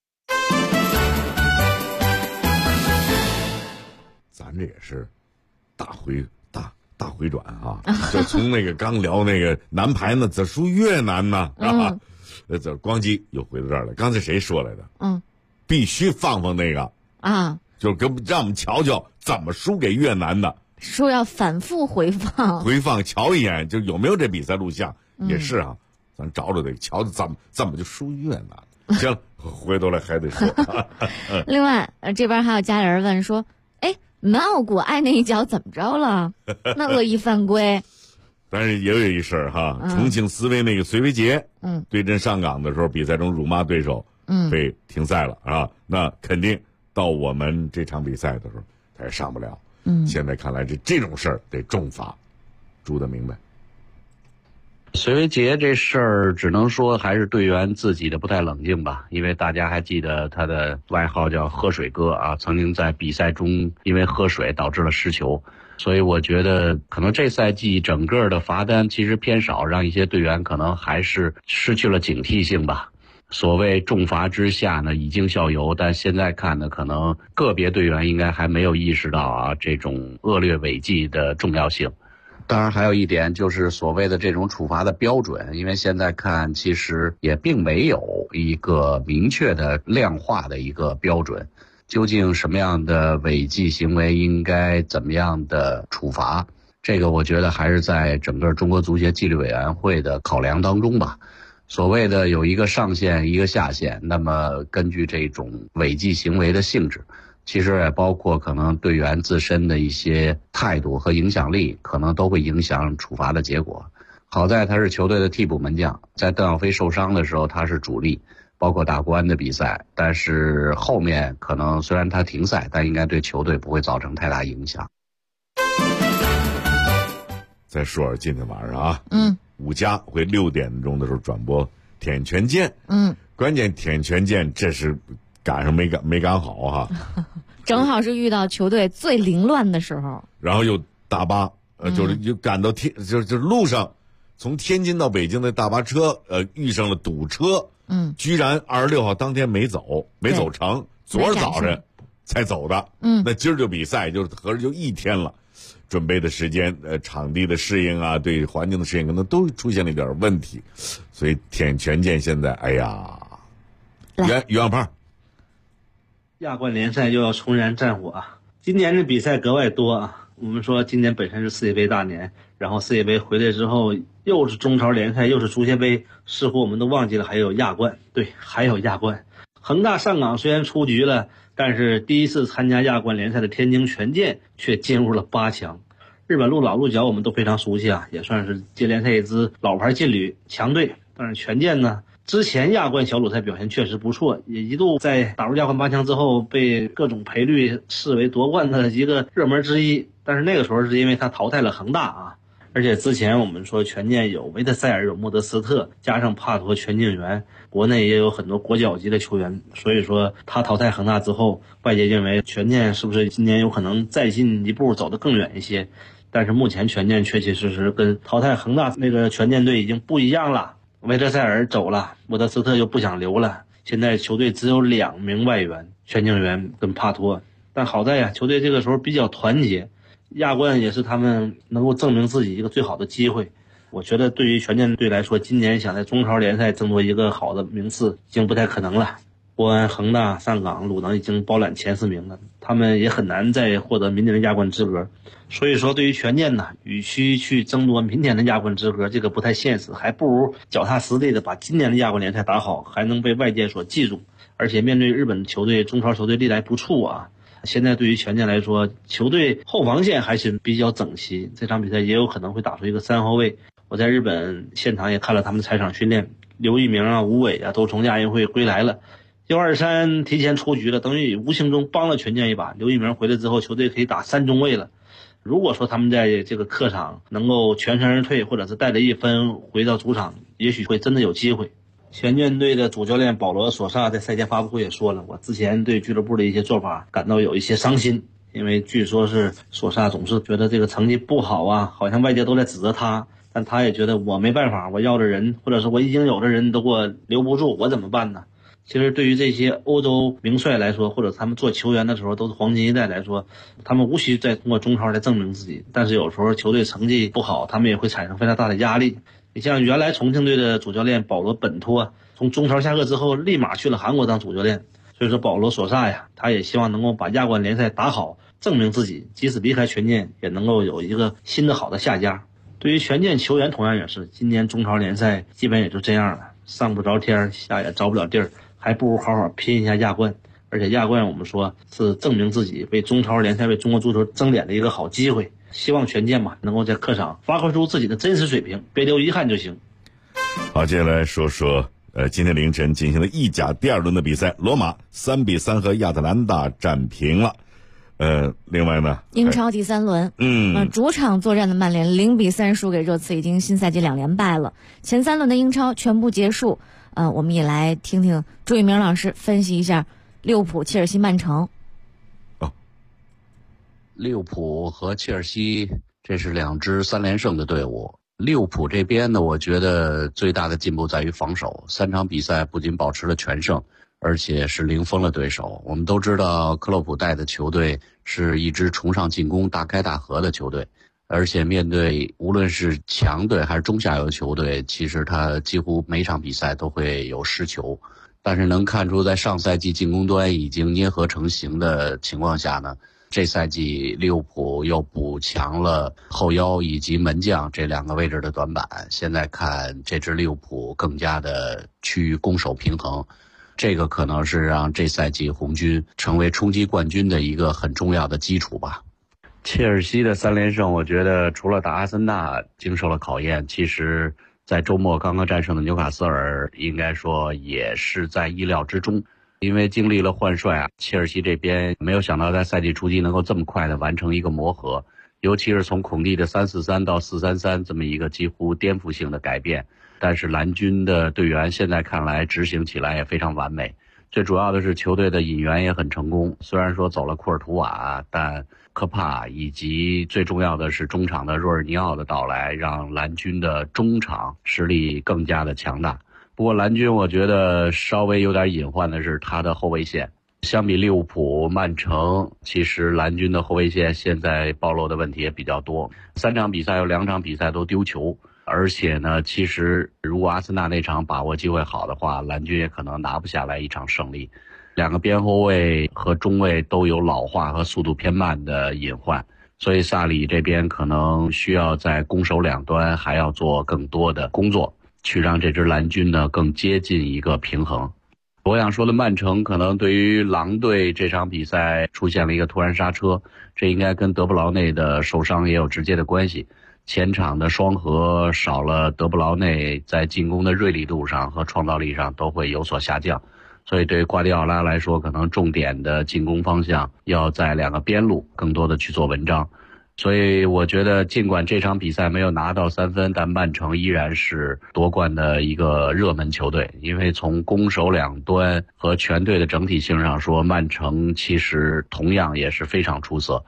咱这也是大回转啊！就从那个刚聊那个男排呢，怎输越南呢？啊，这光机又回到这儿了。刚才谁说来的？必须放那个啊， 就让我们瞧瞧怎么输给越南的。 说要反复回放瞧一眼，就有没有这比赛录像？也是啊，咱找找得瞧瞧怎么就输越南。行了，回头来还得说。 另外，这边还有家里人问说。南奥古爱那一脚怎么着了？那恶意犯规。 但是也有一事儿哈，重庆斯威那个隋维杰，对阵上港的时候，比赛中辱骂对手，被停赛了啊。那肯定到我们这场比赛的时候，他也上不了。现在看来这种事儿得重罚，朱的明白。 隋维杰这事儿只能说还是队员自己的不太冷静吧，因为大家还记得他的外号叫喝水哥啊，曾经在比赛中因为喝水导致了失球，所以我觉得可能这赛季整个的罚单其实偏少，让一些队员可能还是失去了警惕性吧。所谓重罚之下呢，已经效尤，但现在看呢，可能个别队员应该还没有意识到啊这种恶劣违纪的重要性。当然还有一点就是所谓的这种处罚的标准，因为现在看其实也并没有一个明确的量化的一个标准，究竟什么样的违纪行为应该怎么样的处罚，这个我觉得还是在整个中国足协纪律委员会的考量当中吧。所谓的有一个上限一个下限，那么根据这种违纪行为的性质，其实也包括可能队员自身的一些态度和影响力，可能都会影响处罚的结果。好在他是球队的替补门将，在邓小飞受伤的时候他是主力，包括打国安的比赛，但是后面可能虽然他停赛，但应该对球队不会造成太大影响。 再说说今天晚上啊，5家会6点钟的时候转播舔拳剑，关键舔拳剑这是赶上没赶好哈， 正好是遇到球队最凌乱的时候， 然后又大巴，就赶到就是路上，从天津到北京的大巴车，遇上了堵车，居然26号当天没走成，昨儿早晨才走的，那今儿就比赛，就合着就1天了。准备的时间，场地的适应啊，对环境的适应，可能都出现了一点问题，所以舔拳剑现在，哎呀，袁胖， 亚冠联赛又要重燃战火啊！今年的比赛格外多啊。我们说今年本身是世界杯大年，然后世界杯回来之后又是中超联赛，又是足协杯，似乎我们都忘记了还有亚冠。对，还有亚冠。恒大上港虽然出局了，但是第一次参加亚冠联赛的天津权健却进入了8强。日本鹿角我们都非常熟悉啊，也算是接联赛一支老牌劲旅强队。但是权健呢，之前亚冠小组赛表现确实不错，也一度在打入亚冠8强之后被各种赔率视为夺冠的一个热门之一。但是那个时候是因为他淘汰了恒大啊，而且之前我们说权健有维特塞尔，有莫德斯特，加上帕托、全敬元，国内也有很多国脚级的球员，所以说他淘汰恒大之后，外界认为权健是不是今年有可能再进一步走得更远一些。但是目前权健确确实实跟淘汰恒大那个权健队已经不一样了，维特塞尔走了，莫德斯特又不想留了，现在球队只有2名外援，全敬元跟帕托。但好在呀，球队这个时候比较团结，亚冠也是他们能够证明自己一个最好的机会。我觉得对于权健队来说，今年想在中超联赛争夺一个好的名次已经不太可能了。国安、恒大、上港、鲁能已经包揽前4名了，他们也很难再获得明年的亚冠资格。所以说对于权健呢，与其去争夺明年的亚冠资格，这个不太现实，还不如脚踏实地的把今年的亚冠联赛打好，还能被外界所记住， 而且面对日本球队，中超球队历来不怵啊。现在对于权健来说，球队后防线还是比较整齐，这场比赛也有可能会打出一个3后卫。我在日本现场也看了他们的采场训练，刘一鸣啊、吴伟啊都从亚运会归来了，123提前出局了，等于无形中帮了权健一把。刘一鸣回来之后，球队可以打3中卫了。如果说他们在这个客场能够全身而退，或者是带了1分回到主场，也许会真的有机会。权健队的主教练保罗·索萨在赛前发布会也说了，我之前对俱乐部的一些做法感到有一些伤心，因为据说是索萨总是觉得这个成绩不好啊，好像外界都在指责他，但他也觉得我没办法，我要的人或者是我已经有的人都给我留不住，我怎么办呢？其实对于这些欧洲名帅来说，或者他们做球员的时候都是黄金一代来说，他们无需再通过中超来证明自己，但是有时候球队成绩不好，他们也会产生非常大的压力。你像原来重庆队的主教练保罗·本托，从中超下课之后立马去了韩国当主教练，所以说保罗·索萨呀，他也希望能够把亚冠联赛打好，证明自己，即使离开权健也能够有一个新的好的下家。对于权健球员同样也是，今年中超联赛基本也就这样了，上不着天，下也着不了地儿，还不如好好拼一下亚冠。而且亚冠我们说是证明自己，为中超联赛、为中国足球争点的一个好机会。希望权健能够在客场发挥出自己的真实水平，别留遗憾就行。 好，接下来说说今天凌晨进行了意甲第2轮的比赛，罗马3-3和亚特兰大战平了。另外呢， 英超第3轮，主场作战的曼联0-3输给热刺，已经新赛季2连败了。前3轮的英超全部结束，我们也来听听朱一鸣老师分析一下利物浦、切尔西、曼城。 利物浦和切尔西这是2支3连胜的队伍。利物浦这边呢，我觉得最大的进步在于防守，3场比赛不仅保持了全胜，而且是零封了对手。我们都知道克洛普带的球队是一支崇尚进攻、大开大合的球队，而且面对无论是强队还是中下游球队，其实他几乎每场比赛都会有失球。但是能看出在上赛季进攻端已经捏合成型的情况下呢，这赛季利物浦又补强了后腰以及门将这2个位置的短板，现在看这支利物浦更加的趋于攻守平衡，这个可能是让这赛季红军成为冲击冠军的一个很重要的基础吧。切尔西的3连胜，我觉得除了打阿森纳经受了考验，其实在周末刚刚战胜的纽卡斯尔应该说也是在意料之中。因为经历了换帅啊，切尔西这边没有想到在赛季初期能够这么快的完成一个磨合，尤其是从孔蒂的3-4-3到4-3-3这么一个几乎颠覆性的改变。但是蓝军的队员现在看来执行起来也非常完美，最主要的是球队的引援也很成功，虽然说走了库尔图瓦，但科帕以及最重要的是中场的若尔尼奥的到来，让蓝军的中场实力更加的强大。不过蓝军我觉得稍微有点隐患的是他的后卫线，相比利物浦、曼城，其实蓝军的后卫线现在暴露的问题也比较多，3场比赛有2场比赛都丢球，而且呢，其实如果阿森纳那场把握机会好的话，蓝军也可能拿不下来一场胜利。2个边后卫和中卫都有老化和速度偏慢的隐患，所以萨里这边可能需要在攻守两端还要做更多的工作，去让这支蓝军呢更接近一个平衡。我想说的曼城可能对于狼队这场比赛出现了一个突然刹车，这应该跟德布劳内的受伤也有直接的关系。前场的双核少了德布劳内，在进攻的锐利度上和创造力上都会有所下降，所以对瓜迪奥拉来说，可能重点的进攻方向要在2个边路更多的去做文章。所以我觉得尽管这场比赛没有拿到3分，但曼城依然是夺冠的一个热门球队，因为从攻守两端和全队的整体性上说，曼城其实同样也是非常出色。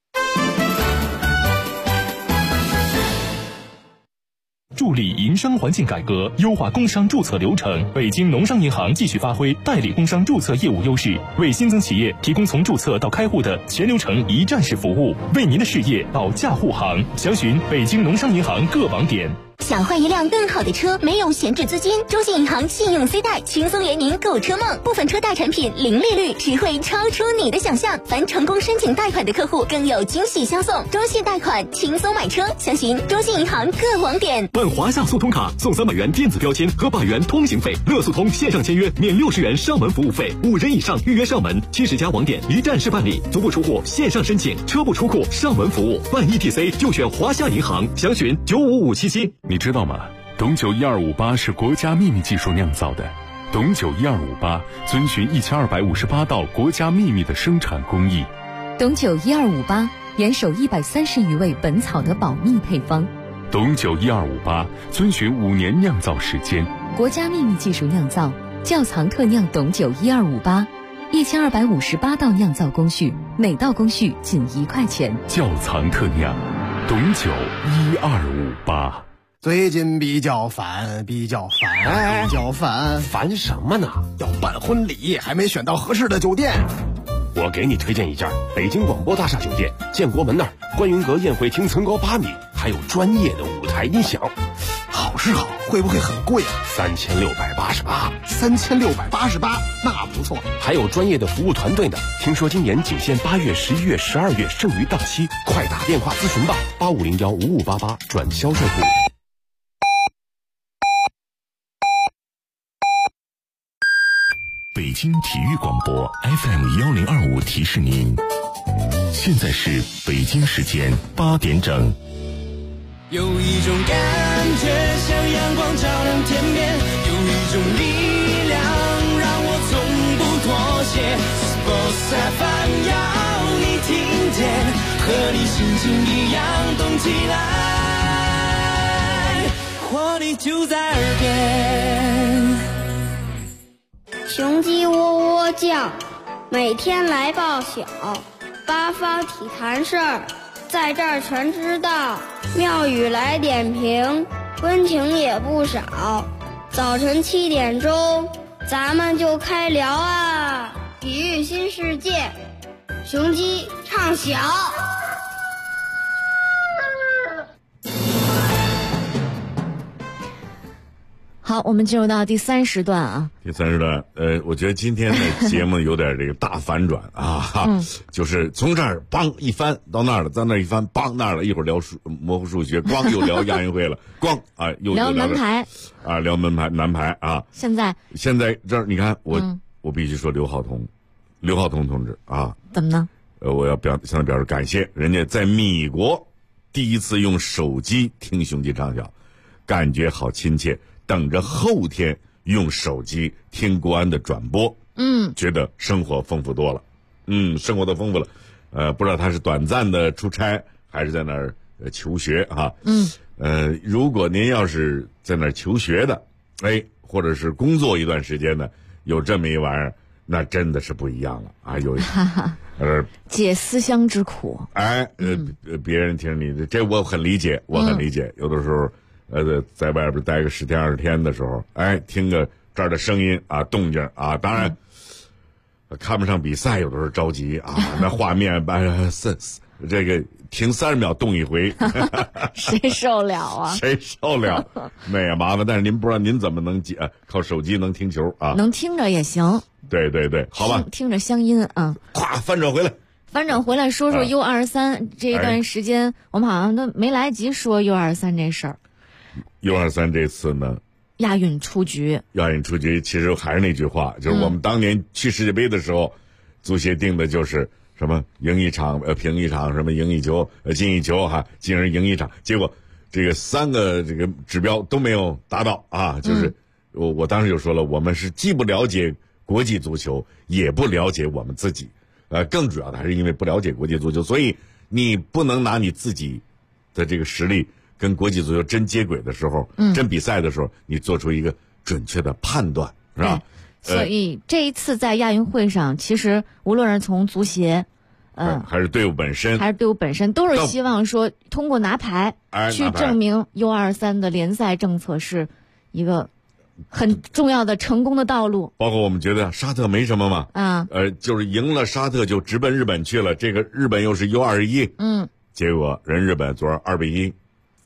助力营商环境改革，优化工商注册流程。北京农商银行继续发挥代理工商注册业务优势，为新增企业提供从注册到开户的全流程一站式服务，为您的事业保驾护航。详询北京农商银行各网点。 想换一辆更好的车，没有闲置资金，中信银行信用 C 贷轻松圆您购车梦，部分车贷产品零利率，实惠超出你的想象。凡成功申请贷款的客户更有惊喜相送。中信贷款轻松买车，详询中信银行各网点。 办华夏速通卡送300元电子标签和100元通行费，乐速通线上签约免60元上门服务费，5人以上预约上门，70家网点一站式办理，足不出户线上申请，车不出库上门服务，办 ETC 就选华夏银行，详询95577。 你知道吗？董酒1258是国家秘密技术酿造的。董酒1258遵循1258道国家秘密的生产工艺。 董酒1258严守130余味本草的保密配方。 董酒1258遵循5年酿造时间， 国家秘密技术酿造，窖藏特酿董酒1258，1258道酿造工序，每道工序仅1块钱。 窖藏特酿，董酒1258。 最近比较烦， 烦什么呢？ 要办婚礼，还没选到合适的酒店。 我给你推荐一家北京广播大厦酒店，建国门那儿观云阁宴会厅层高8米，还有专业的舞台音响。 好是好，会不会很贵啊 ？3688， 那不错。 还有专业的服务团队呢。听说今年仅限8月、11月、12月，剩余档期，快打电话咨询吧，85015588转销售部。 北京体育广播 FM1025提示您，现在是北京时间8点整。 有一种感觉像阳光照亮天边，有一种力量让我从不妥协。Sports FM 要你听见，和你心情一样动起来，活力就在耳边。 雄鸡喔喔叫，每天来报晓，八方体坛事儿，在这儿全知道。妙语来点评，温情也不少。早晨7点钟，咱们就开聊啊！体育新世界，雄鸡唱晓。 好，我们进入到第3时段啊。 第3时段，我觉得今天的节目有点这个大反转啊，就是从这儿梆一翻到那儿了，在那儿一翻梆那儿了，一会儿聊模糊数学，咣又聊亚运会了，咣啊又聊男排啊，聊男排啊。 现在这儿你看我必须说刘浩彤同志啊， 怎么呢？ 我要向他表示感谢，人家在米国第一次用手机听雄鸡唱晓，感觉好亲切。等着后天用手机听国安的转播，觉得生活丰富多了，生活都丰富了，不知道他是短暂的出差还是在那儿求学啊，如果您要是在那儿求学的，或者是工作一段时间的，有这么一玩意儿，那真的是不一样了啊，有解思乡之苦， 别人听你这我很理解，有的时候。在外边待个10天20天的时候，听个这儿的声音啊，动静啊，当然看不上比赛，有的时候着急啊，那画面这个停30秒动一回， 谁受了啊？ 谁受了？那也麻烦。但是您不知道您怎么能靠手机能听球啊？ 能听着也行。 对，好吧。 听着乡音啊。 咵，翻转回来说说 U23这一段时间，我们好像都没来及说 U23这事儿。 U23这次呢， 亚运出局， 其实还是那句话，就是我们当年去世界杯的时候，足协定的就是什么赢一场平一场，什么赢一球进一球进而赢一场，结果这个3个这个指标都没有达到啊，就是我当时就说了，我们是既不了解国际足球，也不了解我们自己，更主要的还是因为不了解国际足球，所以你不能拿你自己的这个实力跟国际足球真接轨的时候，真比赛的时候，你做出一个准确的判断，是吧？ 所以这一次在亚运会上，其实无论是从足协， 还是队伍本身， 都是希望说通过拿牌去证明 U23的联赛政策是一个很重要的成功的道路。 包括我们觉得沙特没什么嘛，就是赢了沙特就直奔日本去了，这个日本又是 U21，结果人日本昨儿2-1。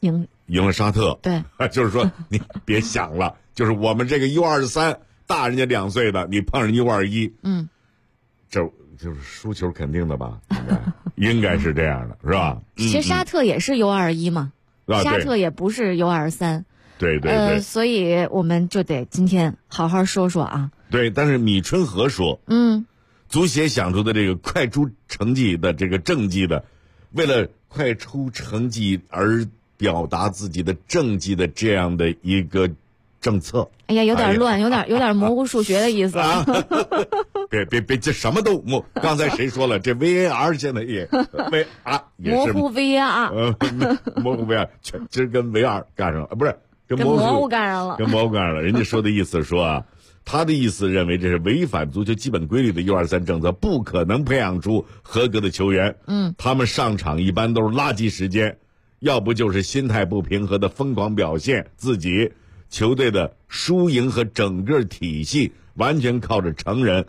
赢了沙特。 对， 就是说你别想了，就是我们这个 U23大人家2岁的，你碰上 U21，这就是输球肯定的吧？应该是这样的，是吧？ 其实沙特也是 U21嘛，沙特也不是 U23。 对。 所以我们就得今天好好说说啊。 对，但是米春和说，足协想出的这个快出成绩的这个政绩的，为了快出成绩而表达自己的政绩的这样的一个政策。 哎呀，有点乱，有点模糊数学的意思。 别，这什么都模。刚才谁说了？这 VAR 现在也 VAR 也是模糊 VAR， 模糊 VAR，其实跟 VAR 干上了，不是跟模糊干上了。 跟模糊干上了。人家说的意思说啊，他的意思认为这是违反足球基本规律的 U23政策，不可能培养出合格的球员。他们上场一般都是垃圾时间，要不就是心态不平和的疯狂表现自己。球队的输赢和整个体系完全靠着成人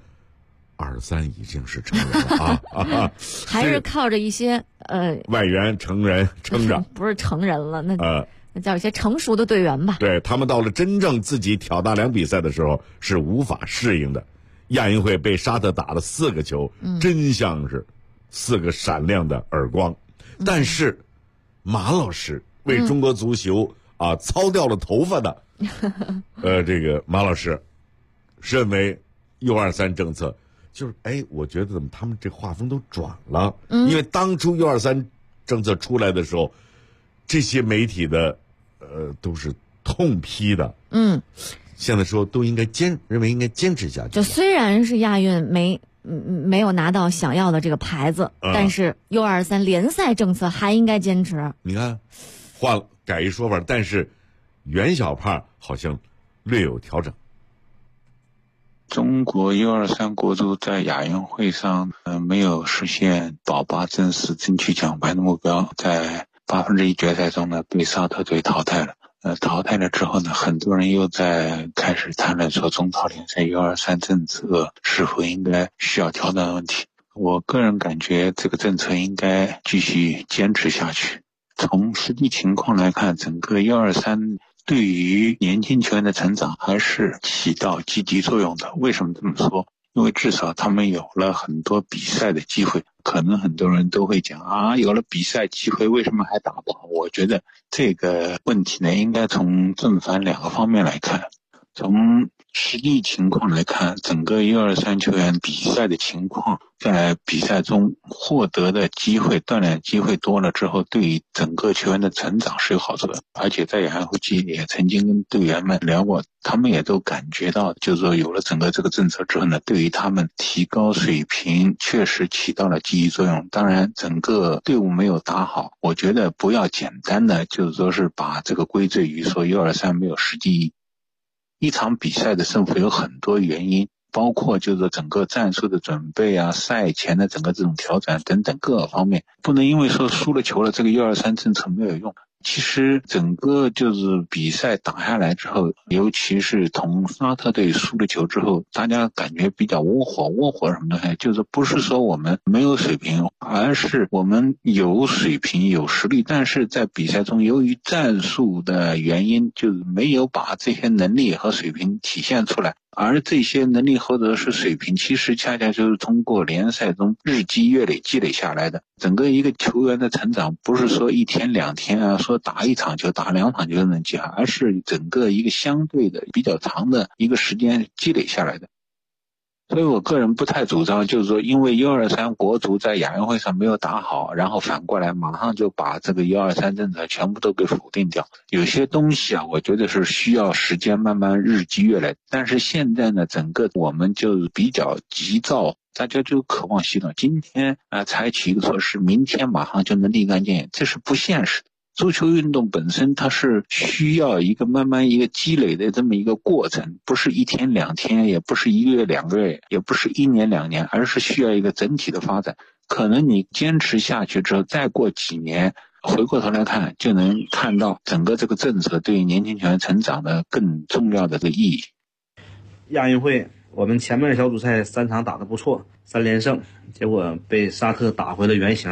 ，23已经是成人了啊， 还是靠着一些外援成人撑着， 不是成人了，那叫一些成熟的队员吧。 对，他们到了真正自己挑大梁比赛的时候是无法适应的。亚运会被沙特打了4个球，真像是4个闪亮的耳光。但是马老师为中国足球操掉了头发的这个马老师认为 U23政策就是我觉得怎么他们这画风都转了，因为当初 U23政策出来的时候，这些媒体的都是痛批的，现在说都应该认为应该坚持下去。 就虽然是亚运没有拿到想要的这个牌子，但是 U23联赛政策还应该坚持。 你看换了改一说法，但是袁小胖好像略有调整。 中国 U23 国足在亚运会上没有实现保8争4争取奖牌的目标，在1/8决赛中呢被沙特队淘汰了。淘汰了之后呢，很多人又在开始谈论说中超联赛 U23 政策是否应该需要调整的问题。我个人感觉这个政策应该继续坚持下去。从实际情况来看，整个 U23 对于年轻球员的成长还是起到积极作用的。为什么这么说？因为至少他们有了很多比赛的机会。可能很多人都会讲有了比赛机会为什么还打不好？我觉得这个问题呢，应该从正反2个方面来看。从实际情况来看，整个 U23 球员比赛的情况，在比赛中获得的机会、锻炼机会多了之后，对于整个球员的成长是有好处的。而且在亚运会期也曾经跟队员们聊过，他们也都感觉到，就是说有了整个这个政策之后呢，对于他们提高水平确实起到了积极作用。当然整个队伍没有打好，我觉得不要简单的就是说是把这个归罪于说 U23 没有实际意义。一场比赛的胜负有很多原因，包括就是整个战术的准备赛前的整个这种调整等等各个方面，不能因为说输了球了这个 U23 政策没有用。其实整个就是比赛打下来之后，尤其是同沙特队输了球之后，大家感觉比较窝火什么东西，就是不是说我们没有水平，而是我们有水平有实力，但是在比赛中由于战术的原因，就是没有把这些能力和水平体现出来。而这些能力或者是水平，其实恰恰就是通过联赛中日积月累积累下来的。整个一个球员的成长，不是说1天2天说打1场球打2场就能记下，而是整个一个相对的比较长的一个时间积累下来的。所以我个人不太主张，就是说因为 U23 国足在亚运会上没有打好，然后反过来马上就把这个 U23 政策全部都给否定掉。有些东西我觉得是需要时间慢慢日积月累。但是现在呢，整个我们就比较急躁，大家就渴望系统，今天采取一个措施，明天马上就能立竿见影，这是不现实的。足球运动本身它是需要一个慢慢一个积累的这么一个过程，不是1天2天，也不是1个月2个月，也不是1年2年，而是需要一个整体的发展。可能你坚持下去之后，再过几年回过头来看，就能看到整个这个政策对于年轻球员成长的更重要的这个意义。 亚运会我们前面的小组赛3场打得不错，3连胜，结果被沙特打回了原形。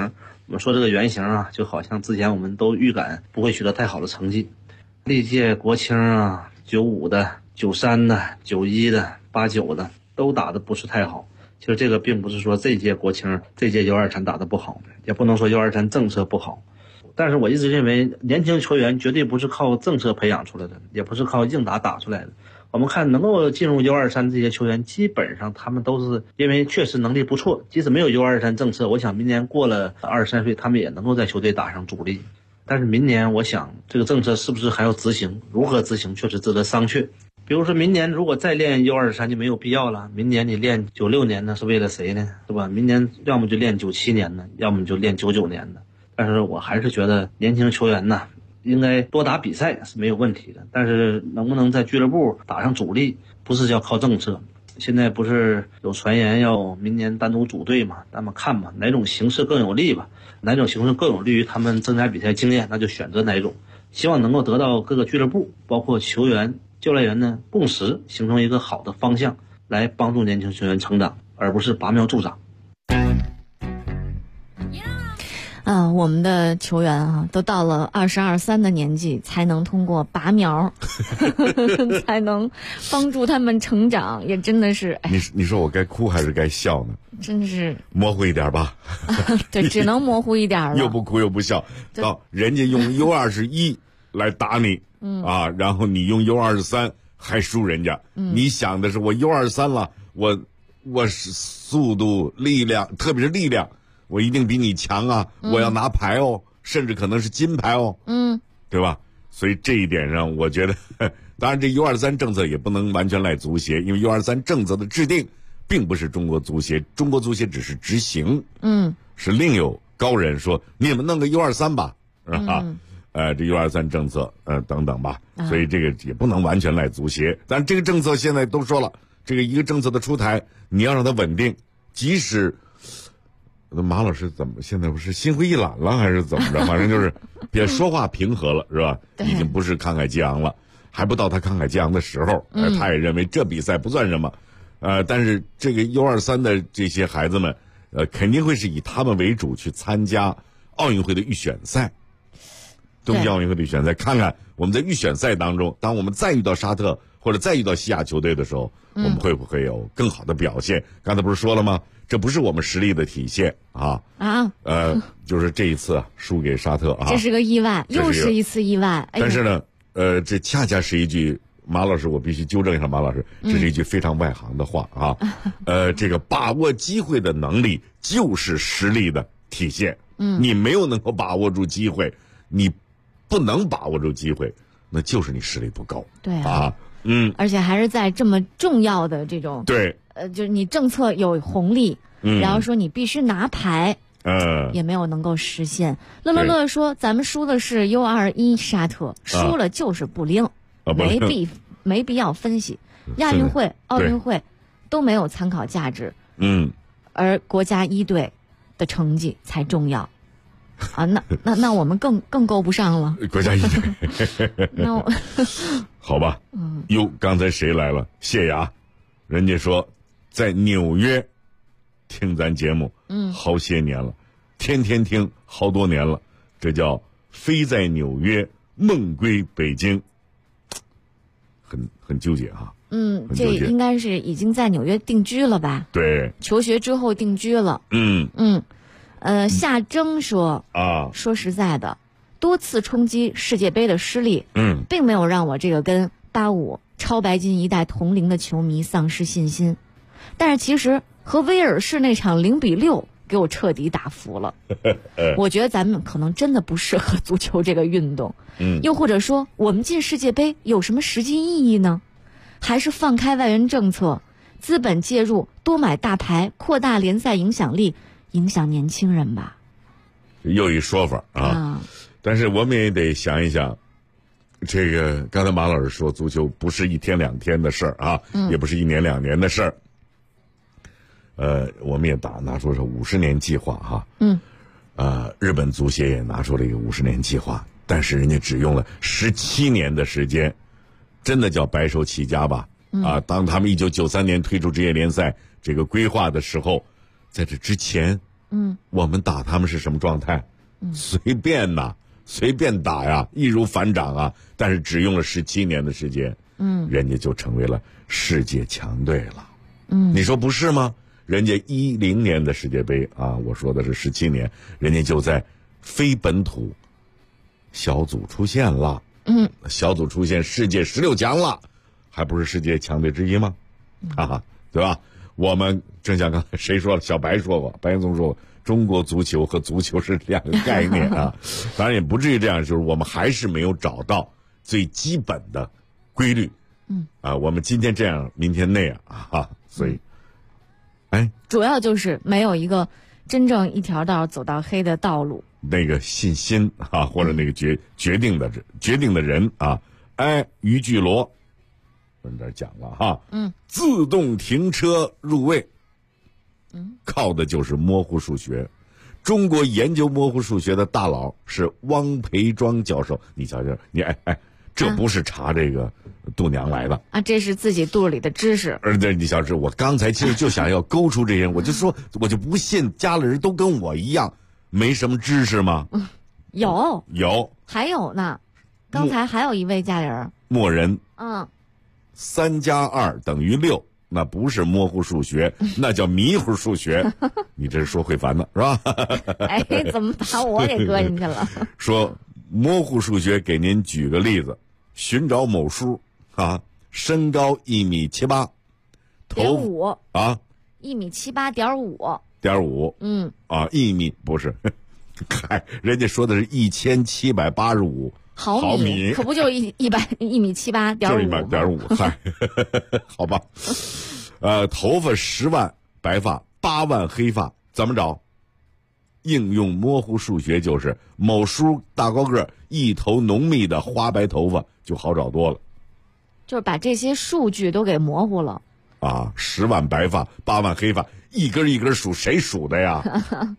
我说这个原型啊，就好像之前我们都预感不会取得太好的成绩。历届国青啊，95的、93的、91的、89的都打得不是太好。其实这个并不是说这届国青、这届U23打得不好，也不能说U23政策不好。但是我一直认为，年轻球员绝对不是靠政策培养出来的，也不是靠硬打出来的。我们看能够进入U23这些球员，基本上他们都是因为确实能力不错，即使没有U23政策，我想明年过了23岁，他们也能够在球队打上主力。但是明年我想这个政策是不是还要执行，如何执行确实值得商榷。比如说明年如果再练 U23 就没有必要了，明年你练96年呢是为了谁呢？是吧？明年要么就练97年的，要么就练99年的。但是我还是觉得年轻球员呢应该多打比赛是没有问题的，但是能不能在俱乐部打上主力，不是要靠政策。现在不是有传言要明年单独组队嘛？咱们看吧，哪种形式更有利吧？哪种形式更有利于他们增加比赛经验，那就选择哪种。希望能够得到各个俱乐部，包括球员、教练员的共识，形成一个好的方向，来帮助年轻球员成长，而不是拔苗助长。 我们的球员啊，都到了22、23的年纪，才能通过拔苗，才能帮助他们成长，也真的是。 你说我该哭还是该笑呢？ 真是模糊一点吧。 对，只能模糊一点了。 又不哭又不笑，到人家用 U21来打你，然后你用 U23还输人家，你想的是我 U23了，我是速度、力量，特别是力量。我一定比你强啊！我要拿牌哦，甚至可能是金牌哦，对吧？所以这一点上，我觉得，当然这 U23政策也不能完全赖足协，因为 U23政策的制定并不是中国足协，中国足协只是执行，是另有高人说你们弄个 U23吧，是吧？这 U23政策，等等吧，所以这个也不能完全赖足协。但是这个政策现在都说了，这个一个政策的出台，你要让它稳定，即使。马老师怎么现在不是心灰意冷了还是怎么着？反正就是别说话平和了，是吧？已经不是慷慨激昂了，还不到他慷慨激昂的时候。他也认为这比赛不算什么，但是这个 U23的这些孩子们，肯定会是以他们为主去参加奥运会的预选赛，冬季奥运会的预选赛。看看我们在预选赛当中，当我们再遇到沙特或者再遇到西亚球队的时候，我们会不会有更好的表现？刚才不是说了吗？这不是我们实力的体现啊！就是这一次输给沙特啊， 这是个意外，又是一次意外。 但是呢，这恰恰是一句马老师，我必须纠正一下马老师，这是一句非常外行的话啊。这个把握机会的能力就是实力的体现。你没有能够把握住机会，你不能把握住机会，那就是你实力不够。 对啊，而且还是在这么重要的这种对。 就是你政策有红利，然后说你必须拿牌，也没有能够实现。乐说咱们输的是 U21沙特，输了就是不灵，没必要分析。亚运会、奥运会都没有参考价值，而国家一队的成绩才重要。啊，那我们更够不上了。 国家一队， 那我好吧。刚才谁来了？谢雅，人家说。在纽约听咱节目好些年了，天天听好多年了，这叫飞在纽约梦归北京，很纠结啊。 这应该是已经在纽约定居了吧？ 对， 求学之后定居了。夏征说说实在的，多次冲击世界杯的失利，并没有让我这个跟85超白金一代同龄的球迷丧失信心。但是其实和威尔士那场0-6给我彻底打服了。我觉得咱们可能真的不适合足球这个运动。又或者说我们进世界杯有什么实际意义呢？还是放开外援政策，资本介入，多买大牌，扩大联赛影响力，影响年轻人吧。 又一说法啊。但是我们也得想一想，这个刚才马老师说足球不是1天2天的事儿啊，也不是1年2年的事儿。我们也拿出了50年计划哈，日本足协也拿出了一个50年计划，但是人家只用了17年的时间，真的叫白手起家吧？当他们1993年推出职业联赛这个规划的时候，在这之前我们打他们是什么状态？随便打呀，易如反掌啊。但是只用了17年的时间，人家就成为了世界强队了。你说不是吗？人家10年的世界杯啊，我说的是17年，人家就在非本土小组出现了。小组出现世界16强了，还不是世界强队之一吗？对吧？我们正像刚才谁说了，小白说过，白岩松说过，中国足球和足球是2个概念啊。当然也不至于这样，就是我们还是没有找到最基本的规律。我们今天这样，明天那样啊，所以， 主要就是没有一个真正一条道走到黑的道路。 那个信心啊，或者那个决定的人啊，于巨罗跟这儿讲了哈，自动停车入位，靠的就是模糊数学。中国研究模糊数学的大佬是汪培庄教授，你瞧瞧，你这不是查这个度娘来的啊，这是自己肚里的知识。 你小志，我刚才其实就想要勾出这些人，我就说，我就不信家里人都跟我一样没什么知识吗？ 有，还有呢。刚才还有一位家里人， 默人，3+2等于6，那不是模糊数学，那叫迷糊数学。你这是说会烦的是吧？ 怎么把我给搁进去了？ 说模糊数学，给您举个例子。寻找某书身高1.78米，头 5 啊 ，1.78.5 米，1米不是，人家说的是1785毫米， 可不就是1.78.5， 就是1.5，好吧。头发10万白发，8万黑发，怎么找？应用模糊数学就是某叔大高个，一头浓密的花白头发，就好找多了。 就是把这些数据都给模糊了 10万白发，8万黑发，一根一根数，谁数的呀？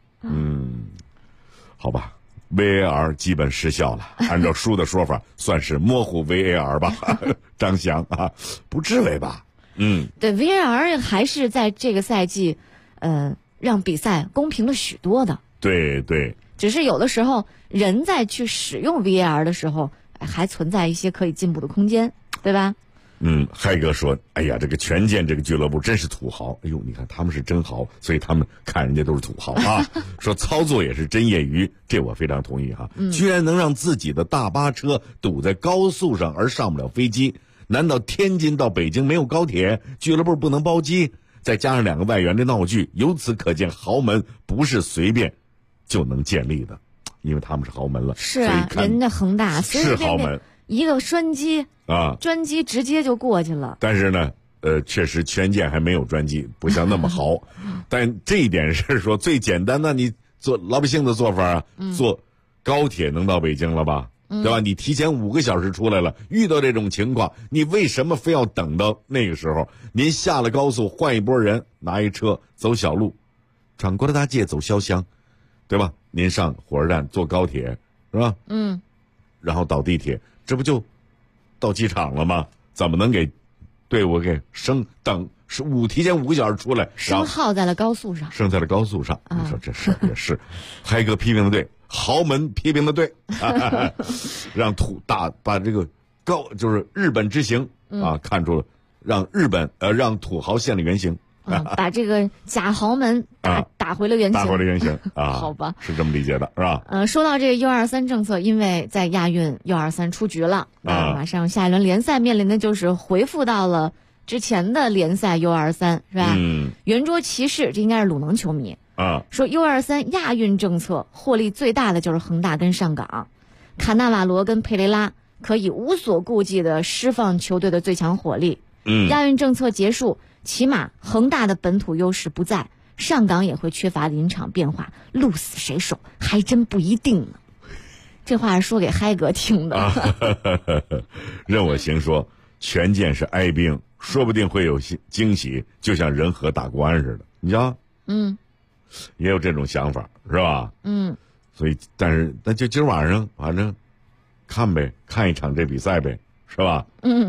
好吧。VAR 基本失效了，按照书的说法，算是模糊 VAR 吧。张翔不至于吧？ 对 VAR 还是在这个赛季，让比赛公平了许多的。 对， 只是有的时候人在去使用 VAR 的时候，还存在一些可以进步的空间，对吧？ 嗨哥说，哎呀，这个权健这个俱乐部真是土豪，哎呦，你看他们是真豪，所以他们看人家都是土豪啊。说操作也是真业余，这我非常同意哈。居然能让自己的大巴车堵在高速上而上不了飞机，难道天津到北京没有高铁，俱乐部不能包机？再加上2个外援的闹剧，由此可见豪门不是随便就能建立的，因为他们是豪门了。 是啊，人家恒大是豪门， 一个专机专机直接就过去了。 但是呢，确实权健还没有专机，不像那么豪。但这一点是说最简单的，你做老百姓的做法坐高铁能到北京了吧？对吧？你提前5个小时出来了，遇到这种情况，你为什么非要等到那个时候？您下了高速，换一拨人，拿一车走小路，闯过了大街走潇湘，对吧？您上火车站坐高铁，是吧？然后倒地铁，这不就到机场了吗？怎么能给队伍给提前5个小时出来， 生耗在了高速上？ 你说这事也是，嗨哥批评的对。豪门批评的对，让把这个就是日本之行看出了，让土豪现了原形， 把这个假豪门打回了原形，好吧， 是这么理解的，是吧？ 说到这个 U23政策，因为在亚运 U23出局了，马上下一轮联赛面临的就是回复到了之前的联赛 U23，是吧？圆桌骑士，这应该是鲁能球迷。说 U23亚运政策获利最大的就是恒大跟上港，卡纳瓦罗跟佩雷拉可以无所顾忌的释放球队的最强火力。亚运政策结束，起码恒大的本土优势不在，上港也会缺乏临场变化，鹿死谁手还真不一定呢。这话是说给嗨哥听的。 任我行说，权健是哀兵，说不定会有惊喜，就像仁和打国安似的，你瞧。也有这种想法，是吧？所以，但是那就今儿晚上，反正看呗，看一场这比赛呗，是吧？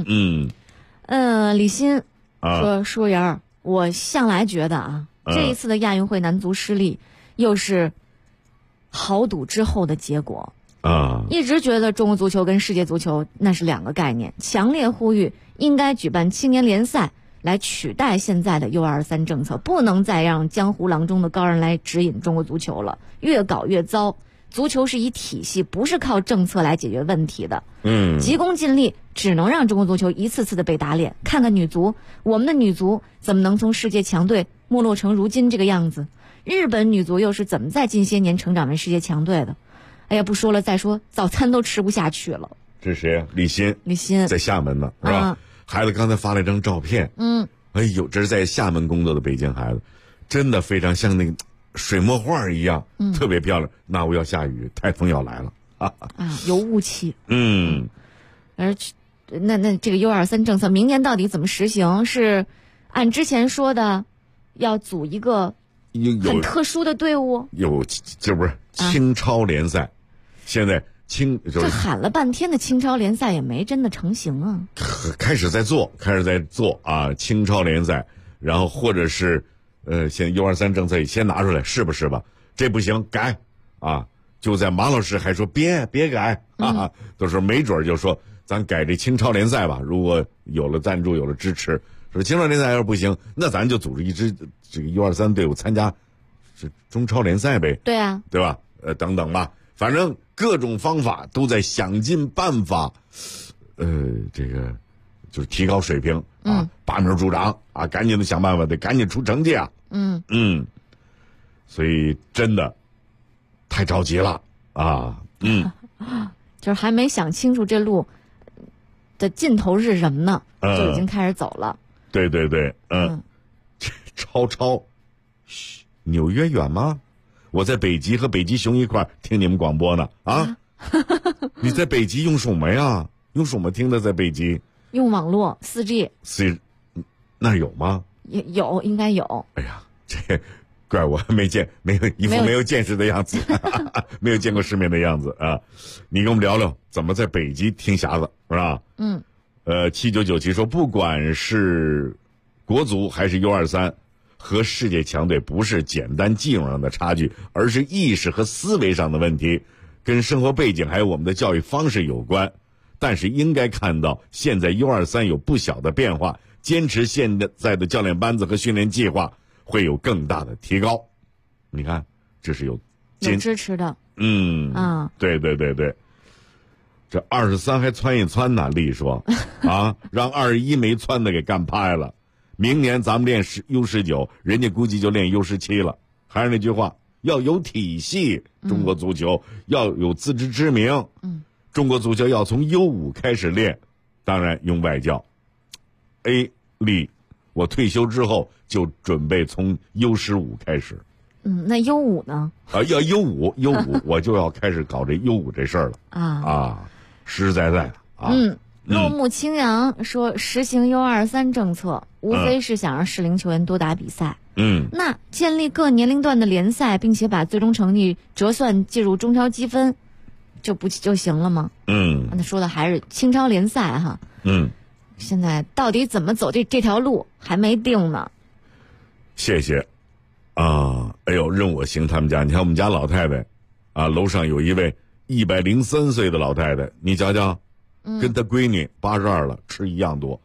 李欣说：“舒言，我向来觉得这一次的亚运会男足失利， 又是豪赌之后的结果。 一直觉得中国足球跟世界足球那是两个概念，强烈呼吁应该举办青年联赛来取代现在的 U23 政策，不能再让江湖郎中的高人来指引中国足球了，越搞越糟。足球是一体系，不是靠政策来解决问题的。急功近利只能让中国足球一次次的被打脸。看看女足，我们的女足怎么能从世界强队没落成如今这个样子？日本女足又是怎么在近些年成长为世界强队的？哎呀，不说了，再说早餐都吃不下去了。 这是谁呀？李欣在厦门呢，是吧？孩子刚才发了一张照片，哎呦，这是在厦门工作的北京孩子，真的非常像那个水墨画一样，特别漂亮。那我要下雨，台风要来了有雾气。而那这个 U23 政策明年到底怎么实行？是按之前说的，要组一个很特殊的队伍？ 这不是青超联赛？现在这喊了半天的青超联赛也没真的成型啊。 开始在做啊，青超联赛，然后或者是现在 U23 政策先拿出来是不是吧？这不行改啊！就在马老师还说别改啊，都说没准就说咱改这青超联赛吧。如果有了赞助，有了支持，说青超联赛要是不行，那咱就组织一支这个 U23 队伍参加是中超联赛呗。 对啊， 对吧？等等吧，反正各种方法都在想尽办法，这个就是提高水平啊，拔苗助长啊，赶紧的想办法，得赶紧出成绩啊。所以真的太着急了啊。 就是还没想清楚这路的尽头是什么呢，就已经开始走了。 对，超，纽约远吗？我在北极和北极熊一块听你们广播呢啊！你在北极用什么呀？用什么听的？在北极用网络 4G。 那有吗？ 有，应该有。 哎呀，这怪我没有见识的样子，没有见过世面的样子啊！你跟我们聊聊怎么在北极听匣子是吧？7997说，不管是国足还是 U23。和世界强队不是简单技术上的差距，而是意识和思维上的问题，跟生活背景还有我们的教育方式有关。但是应该看到，现在 U23 有不小的变化，坚持现在的教练班子和训练计划，会有更大的提高。你看，这是有支持的。 对，这23还窜一窜呢，丽说啊，让21没窜的给干拍了。明年咱们练U19，人家估计就练U17了。还是那句话，要有体系，中国足球要有自知之明。中国足球要从 U5 开始练，当然用外教。丽，我退休之后就准备从 U15 开始。 那 U5 呢？ 要 U5，我就要开始搞这 U5 这事儿了实实在在的啊。 落木清扬说，实行 U23 政策，无非是想让适龄球员多打比赛。那建立各年龄段的联赛，并且把最终成绩折算计入中超积分，就行了吗？那说的还是青超联赛哈。现在到底怎么走这条路还没定呢。 谢谢啊！哎呦，任我行他们家，你看我们家老太太啊，楼上有一位103岁的老太太，你瞧瞧。跟他闺女82了，吃一样多。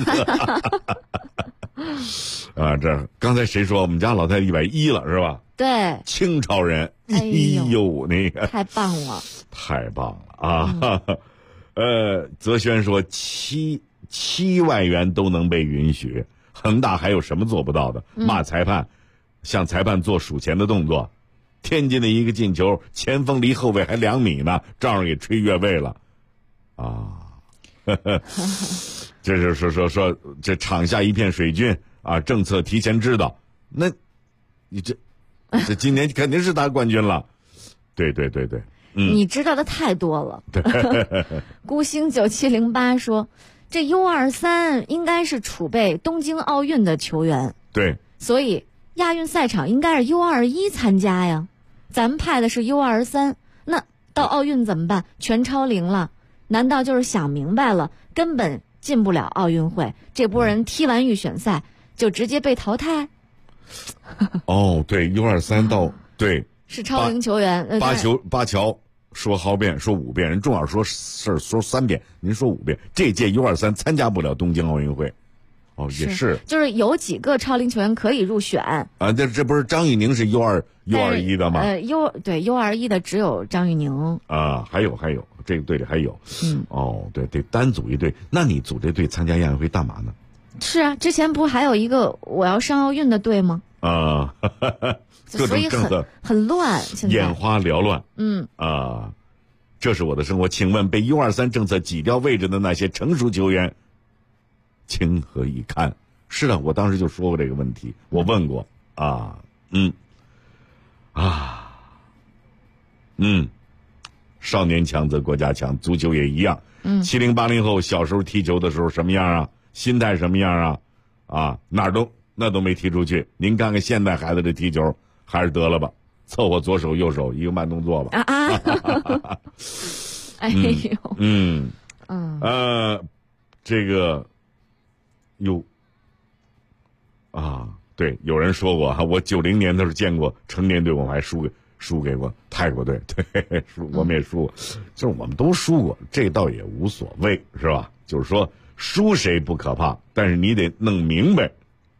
这刚才谁说我们家老太太110了是吧？ 对， 清朝人。哎呦，那个太棒了， 太棒了啊！泽轩说7万元都能被允许，恒大还有什么做不到的？骂裁判，向裁判做数钱的动作。天津的一个进球，前锋离后卫还2米呢，照样给吹越位了。这是说这场下一片水军啊！政策提前知道，那你这今年肯定是拿冠军了。对， 你知道的太多了。孤星9708说，这 U23 应该是储备东京奥运的球员， 对， 所以亚运赛场应该是 U21 参加呀。咱们派的是 U23，那到奥运怎么办？全超龄了。难道就是想明白了，根本进不了奥运会？这波人踢完预选赛就直接被淘汰？ 对 U23 到对， 是超龄球员。 巴乔说好遍，说5遍，人钟老说3遍，您说5遍。这届 U23 参加不了东京奥运会。哦，也是， 就是有几个超龄球员可以入选啊。这不是张玉宁是 U21 的吗 ？U21 的只有张玉宁啊。还有，这个队里还有。哦，对，得单组一队。那你组这队参加亚运会干嘛呢？ 是啊，之前不还有一个我要上奥运的队吗？ 啊，各种政策很乱，现在眼花缭乱。这是我的生活。请问被 U23 政策挤掉位置的那些成熟球员，情何以堪？是的，我当时就说过这个问题，我问过啊，少年强则国家强，足球也一样。70、80后小时候踢球的时候什么样啊？心态什么样啊？那都没踢出去。您看看现在孩子这踢球，还是得了吧，凑合左手右手一个慢动作吧。 哎呦， 这个。对，有人说过我90年的时候见过成年队，我们还输给过泰国队，对，我们也输过，就是我们都输过，这倒也无所谓，是吧？就是说输谁不可怕，但是你得弄明白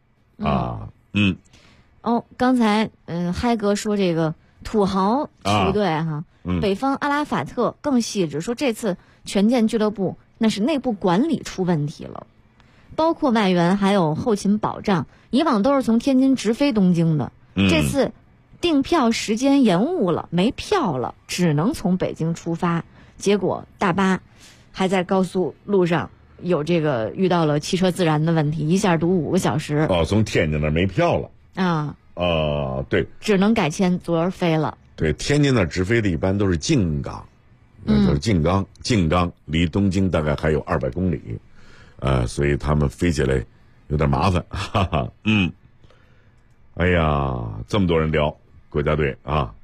刚才嗨哥说这个土豪球队北方阿拉法特更细致，说这次权健俱乐部那是内部管理出问题了。包括外援还有后勤保障，以往都是从天津直飞东京的，这次订票时间延误了，没票了，只能从北京出发。结果大巴还在高速路上有这个遇到了汽车自燃的问题，一下堵5个小时。 从天津那儿没票了对， 只能改签昨儿飞了。 对，天津那儿直飞的一般都是静冈，就是静冈离东京大概还有200公里。所以他们飞起来有点麻烦，哎呀，这么多人聊国家队啊，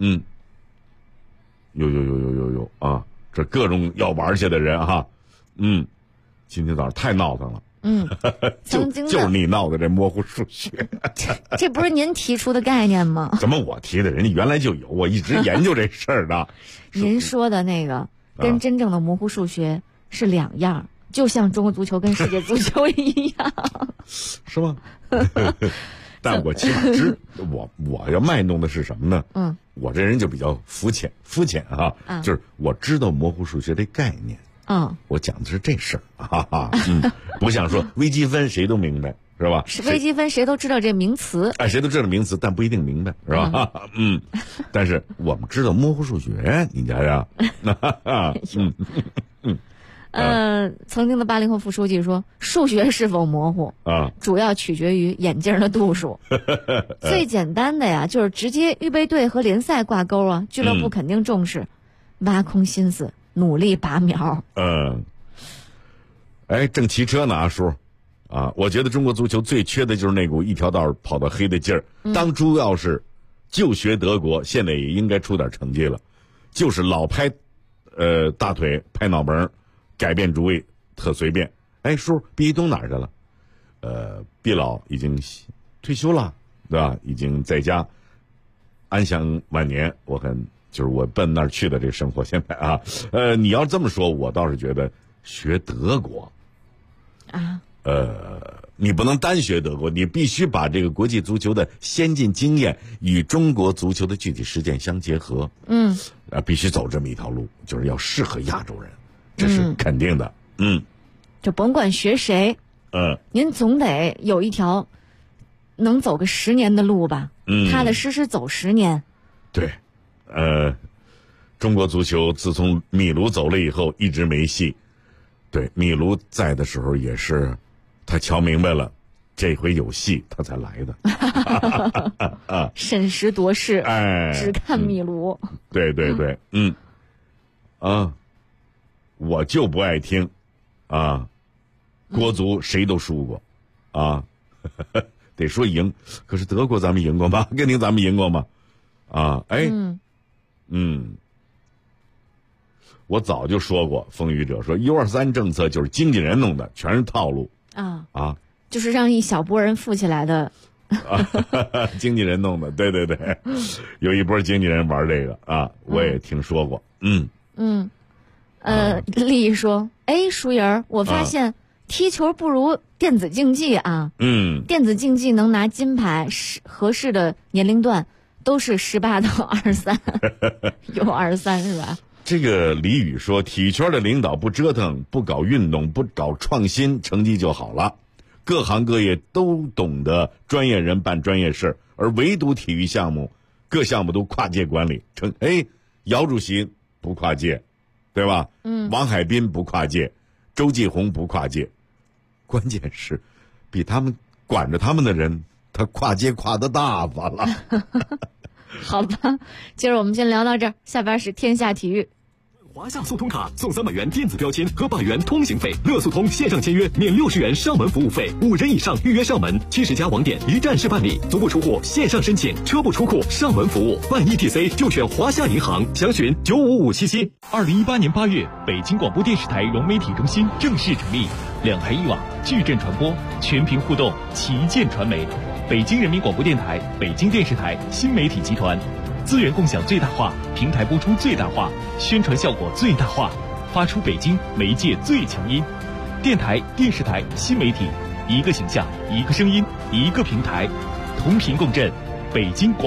有啊，这各种要玩去的人哈，今天早上太闹腾了，就是你闹的这模糊数学， 这不是您提出的概念吗？ 怎么我提的？人家原来就有，我一直研究这事儿的。 您说的那个跟真正的模糊数学是2样。就像中国足球跟世界足球一样， 是吗？但我起码我要卖弄的是什么呢？我这人就比较肤浅就是我知道模糊数学这概念，我讲的是这事儿，不像说微积分谁都明白，是吧？ 是微积分谁都知道这名词， 谁都知道名词，但不一定明白，是吧？但是我们知道模糊数学，你瞧瞧， 曾经的80后副书记说，数学是否模糊主要取决于眼镜的度数。最简单的呀，就是直接预备队和联赛挂钩俱乐部肯定重视，挖空心思努力拔苗。 正骑车呢，阿叔我觉得中国足球最缺的就是那股一条道跑到黑的劲儿。当初要是就学德国，现在也应该出点成绩了，就是老拍大腿拍脑门，改变主意特随便。叔，毕一东哪儿去了？毕老已经退休了，对吧？已经在家安享晚年。就是我奔那儿去的这生活现在你要这么说，我倒是觉得学德国你不能单学德国，你必须把这个国际足球的先进经验与中国足球的具体实践相结合。必须走这么一条路，就是要适合亚洲人，这是肯定的。 就甭管学谁，您总得有一条能走个10年的路吧？踏踏实实走10年。 对，中国足球自从米卢走了以后，一直没戏。对，米卢在的时候也是，他瞧明白了，这回有戏，他才来的。 审时度势，只看米卢。 对，我就不爱听，国足谁都输过，得说赢。可是德国咱们赢过吗？阿根廷咱们赢过吗？我早就说过，风雨者说 U23 政策就是经纪人弄的，全是套路就是让一小波人富起来的经纪人弄的，对对对，有一波经纪人玩这个啊，我也听说过。 丽丽说：“哎，淑莹，我发现踢球不如电子竞技啊。电子竞技能拿金牌，合适的年龄段都是18到23，有23是吧？” 这个李宇说，体圈的领导不折腾，不搞运动，不搞创新，成绩就好了。各行各业都懂得专业人办专业事，而唯独体育项目，各项目都跨界管理。姚主席不跨界，对吧？王海滨不跨界，周继红不跨界，关键是比他们管着他们的人，他跨界跨得大发了。 好吧，今儿我们先聊到这儿，下边是天下体育。 华夏速通卡送300元电子标签和100元通行费，乐速通线上签约免60元上门服务费，5人以上预约上门，70家网点一站式办理，足不出户线上申请，车不出库上门服务，办 ETC 就选华夏银行，详询95577。 2018年8月，北京广播电视台融媒体中心正式成立，2台1网，矩阵传播，全屏互动，旗舰传媒，北京人民广播电台、北京电视台新媒体集团。资源共享最大化，平台播出最大化，宣传效果最大化，发出北京媒介最强音。电台、电视台、新媒体，一个形象，一个声音，一个平台，同频共振。北京广